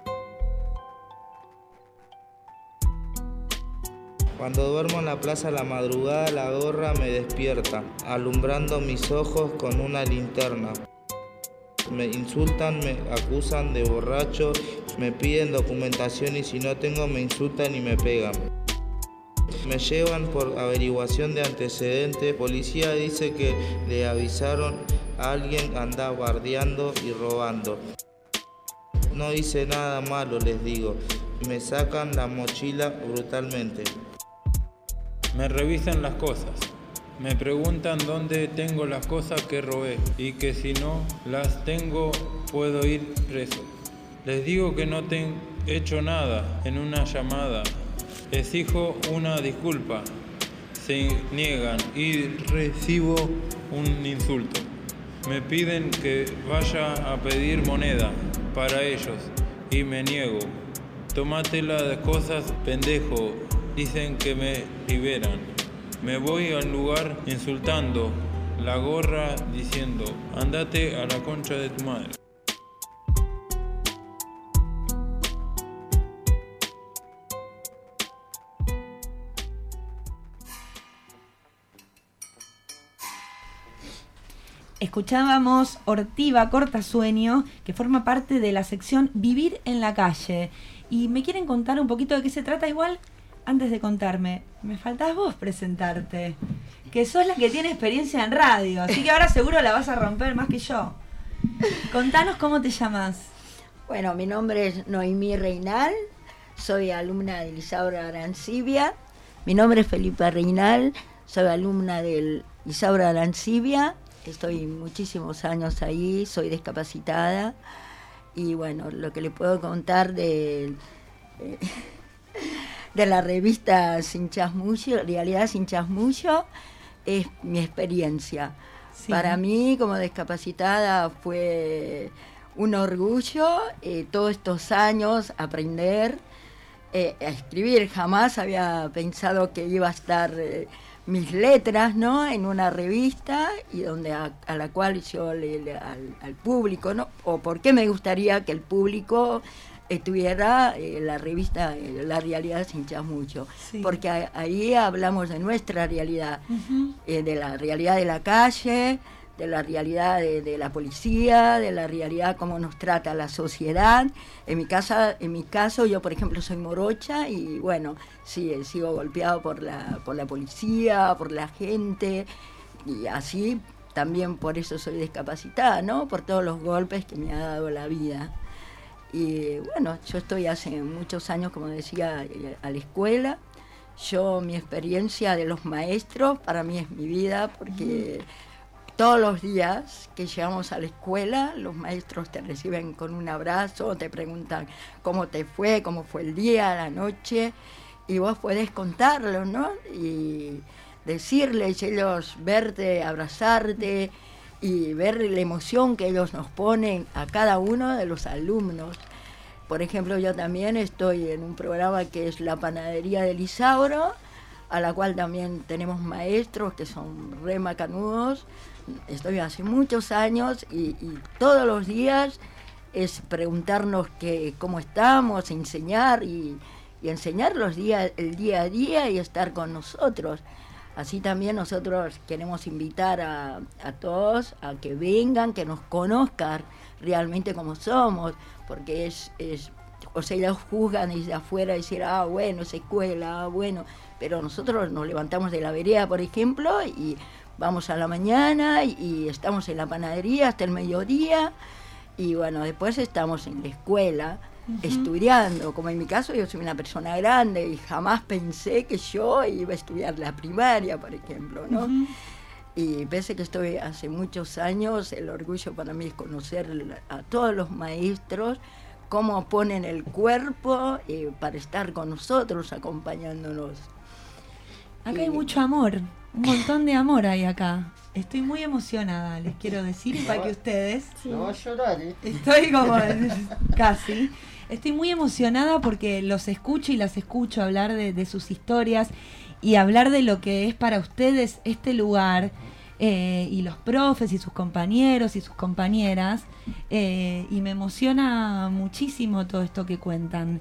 [SPEAKER 17] Cuando duermo en la plaza a la madrugada, la gorra me despierta, alumbrando mis ojos con una linterna. Me insultan, me acusan de borracho, me piden documentación y si no tengo me insultan y me pegan. Me llevan por averiguación de antecedentes. Policía dice que le avisaron a alguien que anda bardeando y robando. No hice nada malo, les digo. Me sacan la mochila brutalmente.
[SPEAKER 23] Me revisan las cosas. Me preguntan dónde tengo las cosas que robé y que si no las tengo puedo ir preso. Les digo que no he hecho nada en una llamada. Exijo una disculpa. Se niegan y recibo un insulto. Me piden que vaya a pedir moneda para ellos y me niego. Tómate las cosas, pendejo. Dicen que me liberan. Me voy al lugar insultando, la gorra diciendo, andate a la concha de tu madre.
[SPEAKER 10] Escuchábamos Ortiva Cortasueño, que forma parte de la sección Vivir en la calle. Y me quieren contar un poquito de qué se trata. Igual, antes de contarme, me faltás vos presentarte. que sos la que tiene experiencia en radio, así que ahora seguro la vas a romper más que yo. Contanos cómo te llamas.
[SPEAKER 14] Bueno, mi nombre es Noemí Reinal, soy alumna de Isaura Arancibia. Mi nombre es Felipa Reinal, soy alumna del Isaura Arancibia. Estoy muchísimos años ahí, soy discapacitada. Y bueno, lo que le puedo contar de la revista Sin Chasmullo, Realidad Sin Chasmullo, es mi experiencia. Sí. Para mí, como discapacitada, fue un orgullo todos estos años aprender a escribir. Jamás había pensado que iba a estar mis letras, ¿no?, en una revista y donde a la cual yo al público, ¿no?, o por qué me gustaría que el público tuviera la revista La Realidad Sin Chasmullo, sí. Porque ahí hablamos de nuestra realidad, de la realidad de la calle, de la realidad de la policía, de la realidad cómo nos trata la sociedad. En mi caso, yo por ejemplo soy morocha y bueno, sí, sigo golpeado por la policía, por la gente, y así también por eso soy discapacitada, ¿no? Por todos los golpes que me ha dado la vida. Y bueno, yo estoy hace muchos años, como decía, a la escuela. Mi experiencia de los maestros para mí es mi vida, porque todos los días que llegamos a la escuela, los maestros te reciben con un abrazo, te preguntan cómo te fue, cómo fue el día, la noche, y vos podés contarlo, ¿no? Y decirles, ellos verte, abrazarte y ver la emoción que ellos nos ponen a cada uno de los alumnos. Por ejemplo, yo también estoy en un programa que es La Panadería del Isauro, a la cual también tenemos maestros que son re macanudos. Estoy hace muchos años y todos los días es preguntarnos cómo estamos, enseñar y enseñar el día a día y estar con nosotros. Así también nosotros queremos invitar a todos a que vengan, que nos conozcan realmente como somos, porque o sea, ellos juzgan desde afuera y decir, bueno, es escuela, bueno, pero nosotros nos levantamos de la vereda, por ejemplo, y vamos a la mañana y estamos en la panadería hasta el mediodía, y bueno, después estamos en la escuela estudiando. Como en mi caso, yo soy una persona grande y jamás pensé que yo iba a estudiar la primaria, por ejemplo, ¿no? Y pese que estoy hace muchos años, el orgullo para mí es conocer a todos los maestros, cómo ponen el cuerpo para estar con nosotros, acompañándonos.
[SPEAKER 10] Acá hay mucho amor, un montón de amor hay acá. Estoy muy emocionada, les quiero decir, para que ustedes...
[SPEAKER 18] No va a llorar, ¿eh?
[SPEAKER 10] Estoy como casi. Estoy muy emocionada porque los escucho y las escucho hablar de sus historias y hablar de lo que es para ustedes este lugar, y los profes y sus compañeros y sus compañeras, y me emociona muchísimo todo esto que cuentan.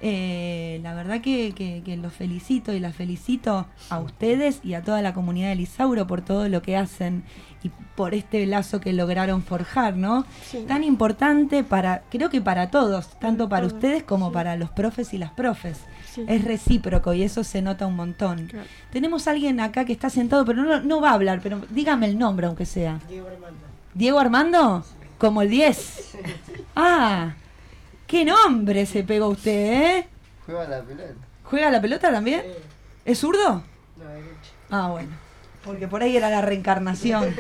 [SPEAKER 10] La verdad que los felicito y las felicito a ustedes y a toda la comunidad de Isauro por todo lo que hacen y por este lazo que lograron forjar, ¿no? Sí. Tan importante creo que para todos, tanto para ustedes como para los profes y las profes. Sí. Es recíproco y eso se nota un montón. Claro. Tenemos a alguien acá que está sentado, pero no va a hablar, pero dígame el nombre aunque sea.
[SPEAKER 18] Diego Armando.
[SPEAKER 10] ¿Diego Armando? Sí. Como el 10. Ah, qué nombre se pegó usted, ¿eh?
[SPEAKER 18] Juega la pelota.
[SPEAKER 10] ¿Juega la pelota también? Sí. ¿Es zurdo?
[SPEAKER 18] No, derecho.
[SPEAKER 10] Ah, bueno. Porque por ahí era la reencarnación.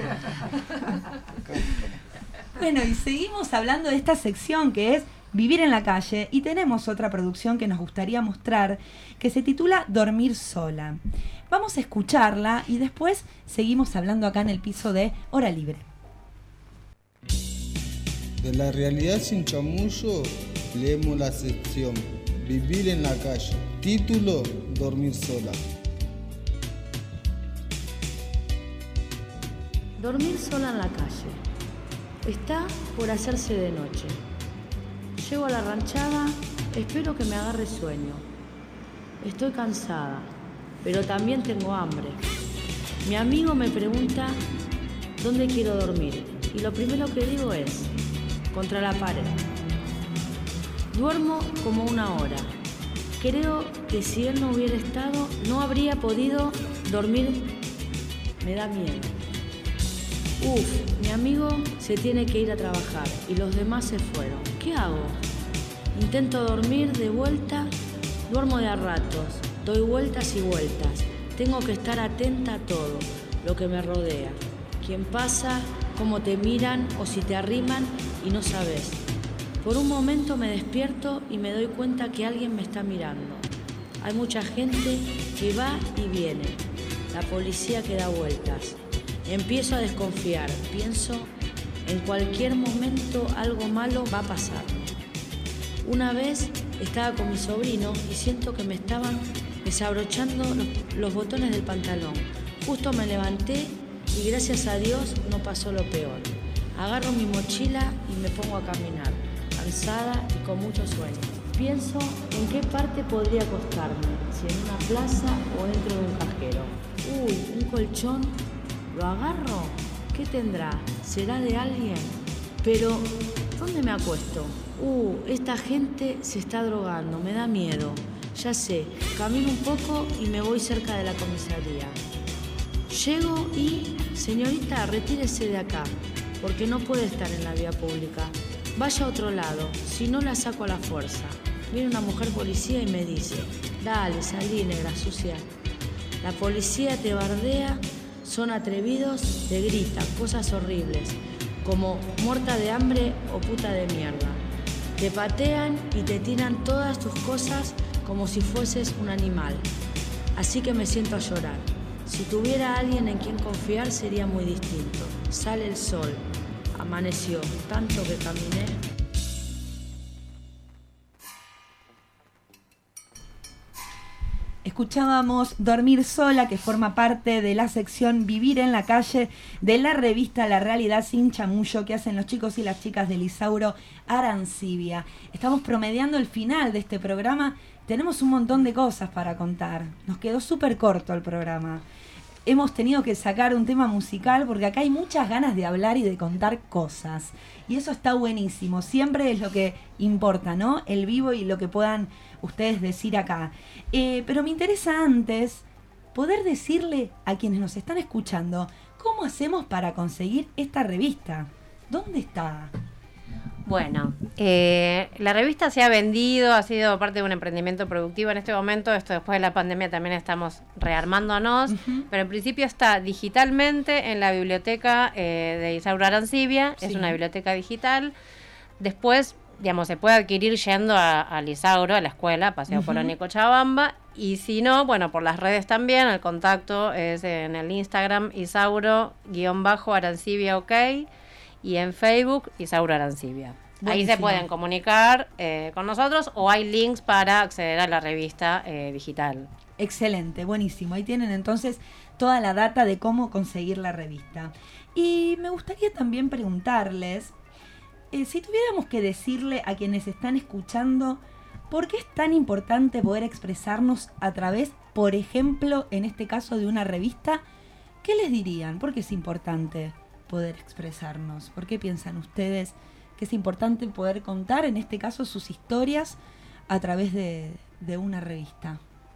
[SPEAKER 10] Bueno, y seguimos hablando de esta sección que es Vivir en la calle, y tenemos otra producción que nos gustaría mostrar que se titula Dormir sola. Vamos a escucharla y después seguimos hablando acá en el piso de Hora Libre.
[SPEAKER 19] De La Realidad Sin Chasmullo leemos la sección Vivir en la calle. Título: Dormir sola.
[SPEAKER 20] Dormir sola en la calle. Está por hacerse de noche. Llego a la ranchada, espero que me agarre sueño. Estoy cansada, pero también tengo hambre. Mi amigo me pregunta dónde quiero dormir y lo primero que digo es contra la pared. Duermo como 1 hora. Creo que si él no hubiera estado, no habría podido dormir me da miedo. Mi amigo se tiene que ir a trabajar y los demás se fueron. ¿Qué hago? Intento dormir de vuelta, duermo de a ratos, doy vueltas y vueltas. Tengo que estar atenta a todo lo que me rodea. Quién pasa, cómo te miran o si te arriman y no sabes. Por un momento me despierto y me doy cuenta que alguien me está mirando. Hay mucha gente que va y viene. La policía que da vueltas. Empiezo a desconfiar. Pienso, en cualquier momento algo malo va a pasar. Una vez estaba con mi sobrino y siento que me estaban desabrochando los botones del pantalón. Justo me levanté y gracias a Dios no pasó lo peor. Agarro mi mochila y me pongo a caminar, cansada y con mucho sueño. Pienso en qué parte podría acostarme, si en una plaza o dentro de un cajero. Un colchón, ¿lo agarro? ¿Qué tendrá? ¿Será de alguien? Pero, ¿dónde me acuesto? Esta gente se está drogando, me da miedo. Ya sé, camino un poco y me voy cerca de la comisaría. Llego y, señorita, retírese de acá, porque no puede estar en la vía pública. Vaya a otro lado, si no la saco a la fuerza. Viene una mujer policía y me dice, dale, salí, negra sucia. La policía te bardea, son atrevidos, te gritan cosas horribles, como muerta de hambre o puta de mierda. Te patean y te tiran todas tus cosas como si fueses un animal. Así que me siento a llorar. Si tuviera alguien en quien confiar sería muy distinto. Sale el sol, amaneció, tanto que caminé.
[SPEAKER 10] Escuchábamos Dormir Sola, que forma parte de la sección Vivir en la Calle de la revista La Realidad Sin Chamullo, que hacen los chicos y las chicas del Isauro Arancibia. Estamos promediando el final de este programa. Tenemos un montón de cosas para contar. Nos quedó súper corto el programa. Hemos tenido que sacar un tema musical porque acá hay muchas ganas de hablar y de contar cosas. Y eso está buenísimo. Siempre es lo que importa, ¿no? El vivo y lo que puedan ustedes decir acá. Pero me interesa antes poder decirle a quienes nos están escuchando cómo hacemos para conseguir esta revista. ¿Dónde está?
[SPEAKER 2] Bueno, la revista se ha vendido, ha sido parte de un emprendimiento productivo en este momento. Esto después de la pandemia también estamos rearmándonos, pero en principio está digitalmente en la biblioteca de Isauro Arancibia. Sí. Es una biblioteca digital. Después, digamos, se puede adquirir yendo al Isauro, a la escuela, Paseo Colón y Cochabamba. Y si no, bueno, por las redes también, el contacto es en el Instagram Isauro_Arancibia OK. Y en Facebook, Isauro Arancibia. Buenísimo. Ahí se pueden comunicar con nosotros o hay links para acceder a la revista digital.
[SPEAKER 10] Excelente, buenísimo. Ahí tienen entonces toda la data de cómo conseguir la revista. Y me gustaría también preguntarles, si tuviéramos que decirle a quienes están escuchando, ¿por qué es tan importante poder expresarnos a través, por ejemplo, en este caso de una revista? ¿Qué les dirían? ¿Por qué es importante poder expresarnos? ¿Por qué piensan ustedes que es importante poder contar, en este caso, sus historias a través de una revista?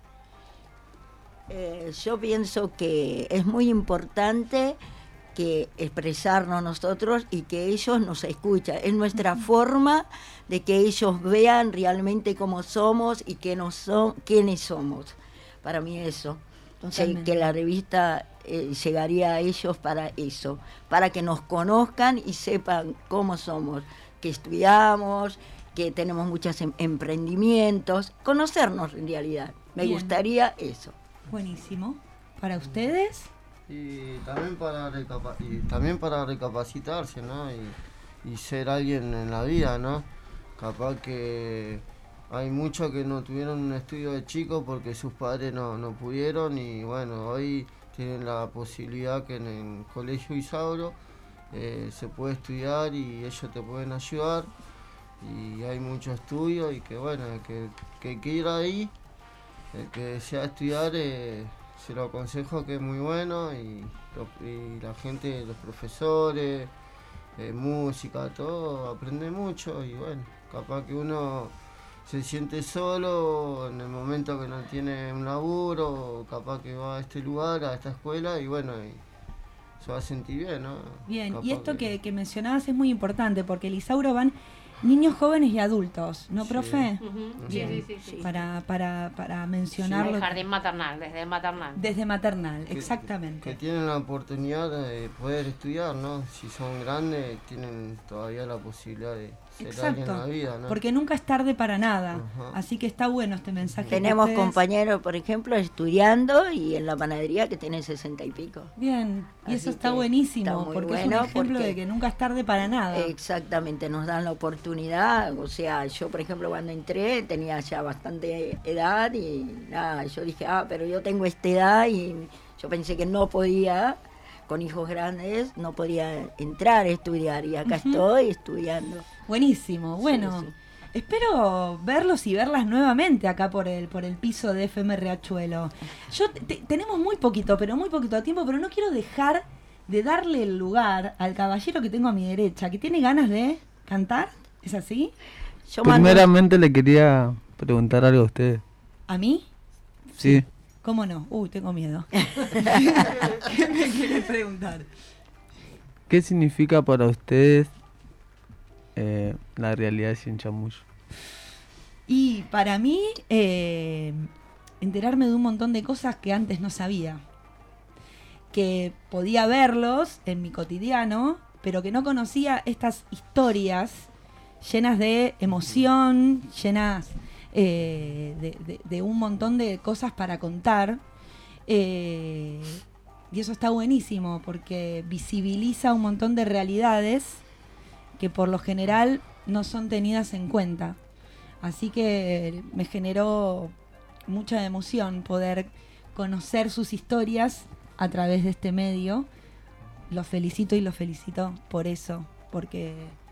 [SPEAKER 14] Yo pienso que es muy importante que expresarnos nosotros y que ellos nos escuchan. Es nuestra forma de que ellos vean realmente cómo somos y quiénes somos. Para mí eso. Que la revista llegaría a ellos para eso, para que nos conozcan y sepan cómo somos, que estudiamos, que tenemos muchos emprendimientos, conocernos en realidad. Me gustaría eso.
[SPEAKER 10] Buenísimo. ¿Para ustedes?
[SPEAKER 18] Y también para recapacitarse, ¿no? Y ser alguien en la vida, ¿no? Capaz que hay muchos que no tuvieron un estudio de chico porque sus padres no pudieron y bueno, hoy tienen la posibilidad que en el Colegio Isauro se puede estudiar y ellos te pueden ayudar y hay mucho estudio y que bueno, que quiera ahí, el que desea estudiar, se lo aconsejo que es muy bueno y la gente, los profesores, música, todo, aprende mucho y bueno, capaz que uno se siente solo en el momento que no tiene un laburo, capaz que va a este lugar, a esta escuela y bueno, se va a sentir bien, ¿no?
[SPEAKER 10] Bien,
[SPEAKER 18] Capaz
[SPEAKER 10] y esto que mencionabas es muy importante porque el Isauro van niños, jóvenes y adultos, ¿no, profe? Bien,
[SPEAKER 2] Sí.
[SPEAKER 10] Para mencionarlo.
[SPEAKER 2] El jardín maternal, desde maternal.
[SPEAKER 10] Desde maternal, exactamente.
[SPEAKER 18] Que tienen la oportunidad de poder estudiar, ¿no? Si son grandes, tienen todavía la posibilidad de ser alguien en la vida, ¿no?
[SPEAKER 10] Porque nunca es tarde para nada.
[SPEAKER 18] Ajá.
[SPEAKER 10] Así que está bueno este mensaje.
[SPEAKER 14] Tenemos
[SPEAKER 10] que ustedes-
[SPEAKER 14] compañeros, por ejemplo, estudiando y en la panadería que tienen 60 y pico.
[SPEAKER 10] Bien, y
[SPEAKER 14] Así
[SPEAKER 10] eso está
[SPEAKER 14] que
[SPEAKER 10] buenísimo,
[SPEAKER 14] está muy
[SPEAKER 10] porque
[SPEAKER 14] bueno,
[SPEAKER 10] es un ejemplo
[SPEAKER 14] porque-
[SPEAKER 10] de que nunca es tarde para nada.
[SPEAKER 14] Exactamente, nos dan la oportunidad. O sea, yo, por ejemplo, cuando entré tenía ya bastante edad y nada, yo dije, pero yo tengo esta edad y yo pensé que no podía, con hijos grandes, no podía entrar a estudiar y acá
[SPEAKER 10] Ujú.
[SPEAKER 14] estoy estudiando.
[SPEAKER 10] Buenísimo, bueno.
[SPEAKER 14] Sí.
[SPEAKER 10] Espero verlos y verlas nuevamente acá por el piso de FM Riachuelo. Tenemos muy poquito tiempo, pero no quiero dejar de darle el lugar al caballero que tengo a mi derecha, que tiene ganas de cantar. ¿Es así?
[SPEAKER 16] Primeramente le quería preguntar algo a usted.
[SPEAKER 10] ¿A mí?
[SPEAKER 16] Sí.
[SPEAKER 10] ¿Cómo no? Uy, tengo miedo. ¿Qué me quiere preguntar?
[SPEAKER 16] ¿Qué significa para ustedes la realidad sin chamullo?
[SPEAKER 10] Y para mí, enterarme de un montón de cosas que antes no sabía. Que podía verlos en mi cotidiano, pero que no conocía estas historias llenas de emoción, llenas de un montón de cosas para contar. Y eso está buenísimo porque visibiliza un montón de realidades que por lo general no son tenidas en cuenta. Así que me generó mucha emoción poder conocer sus historias a través de este medio. Los felicito por eso, porque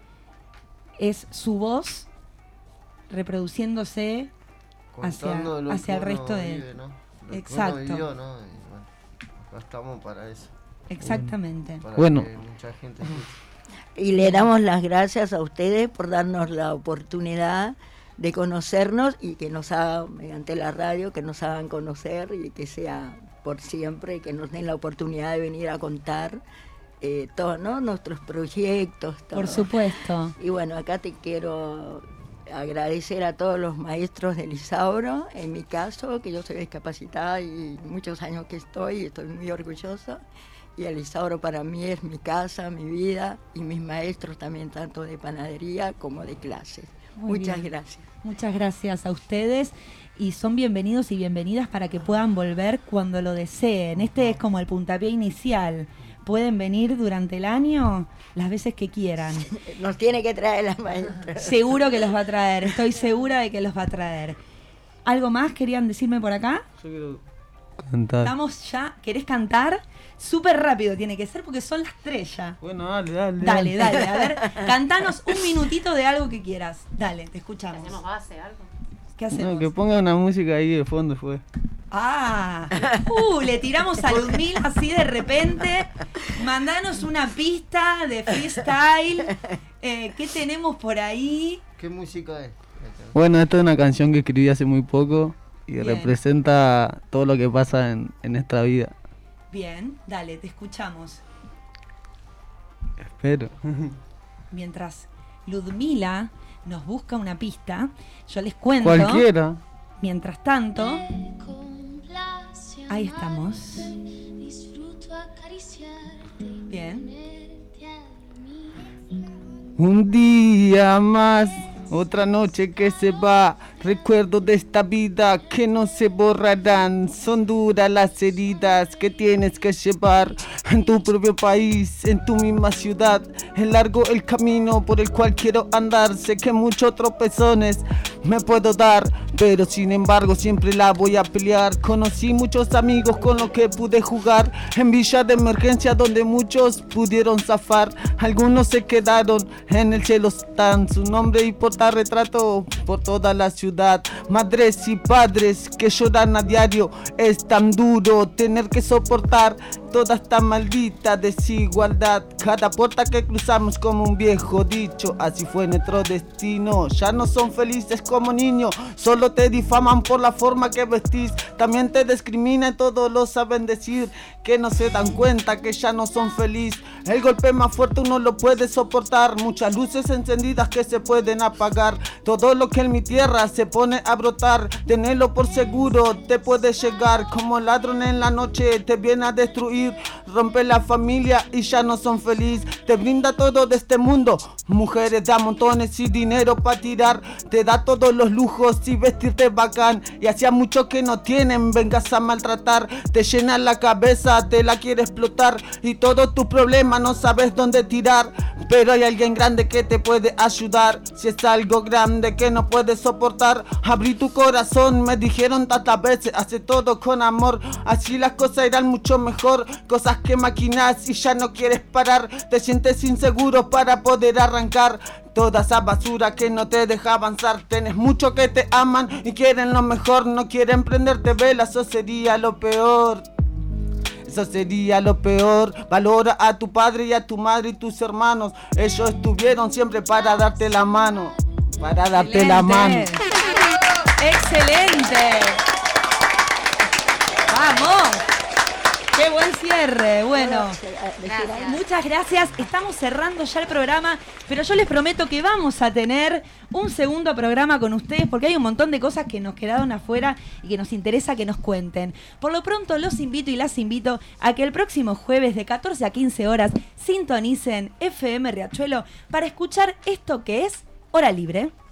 [SPEAKER 10] es su voz reproduciéndose
[SPEAKER 18] Contando lo
[SPEAKER 10] hacia
[SPEAKER 18] que
[SPEAKER 10] el resto
[SPEAKER 18] uno
[SPEAKER 10] de...
[SPEAKER 18] vive, ¿no? Lo que
[SPEAKER 10] Exacto.
[SPEAKER 18] uno vivió, ¿no? Y bueno, acá estamos para eso.
[SPEAKER 10] Exactamente.
[SPEAKER 18] Para
[SPEAKER 16] Bueno.
[SPEAKER 18] que mucha gente escuche.
[SPEAKER 14] Y le damos las gracias a ustedes por darnos la oportunidad de conocernos y que nos hagan, mediante la radio, que nos hagan conocer y que sea por siempre, que nos den la oportunidad de venir a contar todos, ¿no? Nuestros proyectos. Todo.
[SPEAKER 10] Por supuesto.
[SPEAKER 14] Y bueno, acá te quiero agradecer a todos los maestros del Isauro, en mi caso, que yo soy discapacitada y muchos años que estoy muy orgullosa. Y el Isauro para mí es mi casa, mi vida, y mis maestros también, tanto de panadería como de clases.
[SPEAKER 10] Muy
[SPEAKER 14] Muchas
[SPEAKER 10] bien.
[SPEAKER 14] gracias.
[SPEAKER 10] Muchas gracias a ustedes y son bienvenidos y bienvenidas para que puedan volver cuando lo deseen. Este es como el puntapié inicial. Pueden venir durante el año las veces que quieran.
[SPEAKER 14] Nos tiene que traer la maestra.
[SPEAKER 10] Seguro que los va a traer, estoy segura de que los va a traer. ¿Algo más querían decirme por acá?
[SPEAKER 16] Yo quiero cantar.
[SPEAKER 10] Estamos ya, ¿querés cantar? Súper rápido tiene que ser porque son las 3 ya.
[SPEAKER 16] Bueno, dale.
[SPEAKER 10] Dale, a ver, cantanos un minutito de algo que quieras. Dale, te escuchamos.
[SPEAKER 2] ¿Hacemos base, algo?
[SPEAKER 10] ¿Qué hacemos?
[SPEAKER 16] No, que ponga una música ahí de fondo fue.
[SPEAKER 10] Le tiramos a Ludmila así de repente. Mandanos una pista de freestyle. ¿Qué tenemos por ahí?
[SPEAKER 18] ¿Qué música es?
[SPEAKER 16] Bueno, esta es una canción que escribí hace muy poco y
[SPEAKER 10] Bien.
[SPEAKER 16] representa todo lo que pasa en esta vida.
[SPEAKER 10] Bien, dale, te escuchamos.
[SPEAKER 16] Espero.
[SPEAKER 10] Mientras Ludmila nos busca una pista, yo les cuento.
[SPEAKER 16] Cualquiera.
[SPEAKER 10] Mientras tanto, ahí estamos. Bien.
[SPEAKER 16] Un día más, otra noche que se va. Recuerdos de esta vida que no se borrarán. Son duras las heridas que tienes que llevar en tu propio país, en tu misma ciudad. Es largo el camino por el cual quiero andar. Sé que muchos tropezones me puedo dar, pero sin embargo siempre la voy a pelear. Conocí muchos amigos con los que pude jugar en villas de emergencia donde muchos pudieron zafar. Algunos se quedaron, en el cielo están su nombre y portarretrato por toda la ciudad. ciudad. Madres y padres que lloran a diario, es tan duro tener que soportar toda esta maldita desigualdad. Cada puerta que cruzamos como un viejo dicho, así fue nuestro destino. Ya no son felices como niños, solo te difaman por la forma que vestís. También te discriminan, todos lo saben decir, que no se dan cuenta que ya no son felices. El golpe más fuerte uno lo puede soportar, muchas luces encendidas que se pueden apagar. Todo lo que en mi tierra se pone a brotar, tenelo por seguro, te puede llegar. Como ladrón en la noche te viene a destruir, rompe la familia y ya no son felices. Te brinda todo de este mundo, mujeres de a montones y dinero para tirar. Te da todos los lujos y vestirte bacán, y hacía mucho que no tienen, vengas a maltratar. Te llena la cabeza, te la quiere explotar, y todos tus problemas no sabes dónde tirar. Pero hay alguien grande que te puede ayudar. Si es algo grande que no puedes soportar, abrí tu corazón, me dijeron tantas veces, hace todo con amor, así las cosas irán mucho mejor. Cosas que maquinas y ya no quieres parar, te sientes inseguro para poder arrancar toda esa basura que no te deja avanzar. Tenés muchos que te aman y quieren lo mejor, no quieren prenderte velas, eso sería lo peor. Eso sería lo peor. Valora a tu padre y a tu madre y tus hermanos. Ellos estuvieron siempre para darte la mano. Para darte la mano.
[SPEAKER 10] ¡Excelente! ¡Vamos! ¡Qué buen cierre! Bueno, muchas gracias. Estamos cerrando ya el programa, pero yo les prometo que vamos a tener un segundo programa con ustedes porque hay un montón de cosas que nos quedaron afuera y que nos interesa que nos cuenten. Por lo pronto los invito y las invito a que el próximo jueves de 14 a 15 horas sintonicen FM Riachuelo para escuchar esto que es Hora Libre.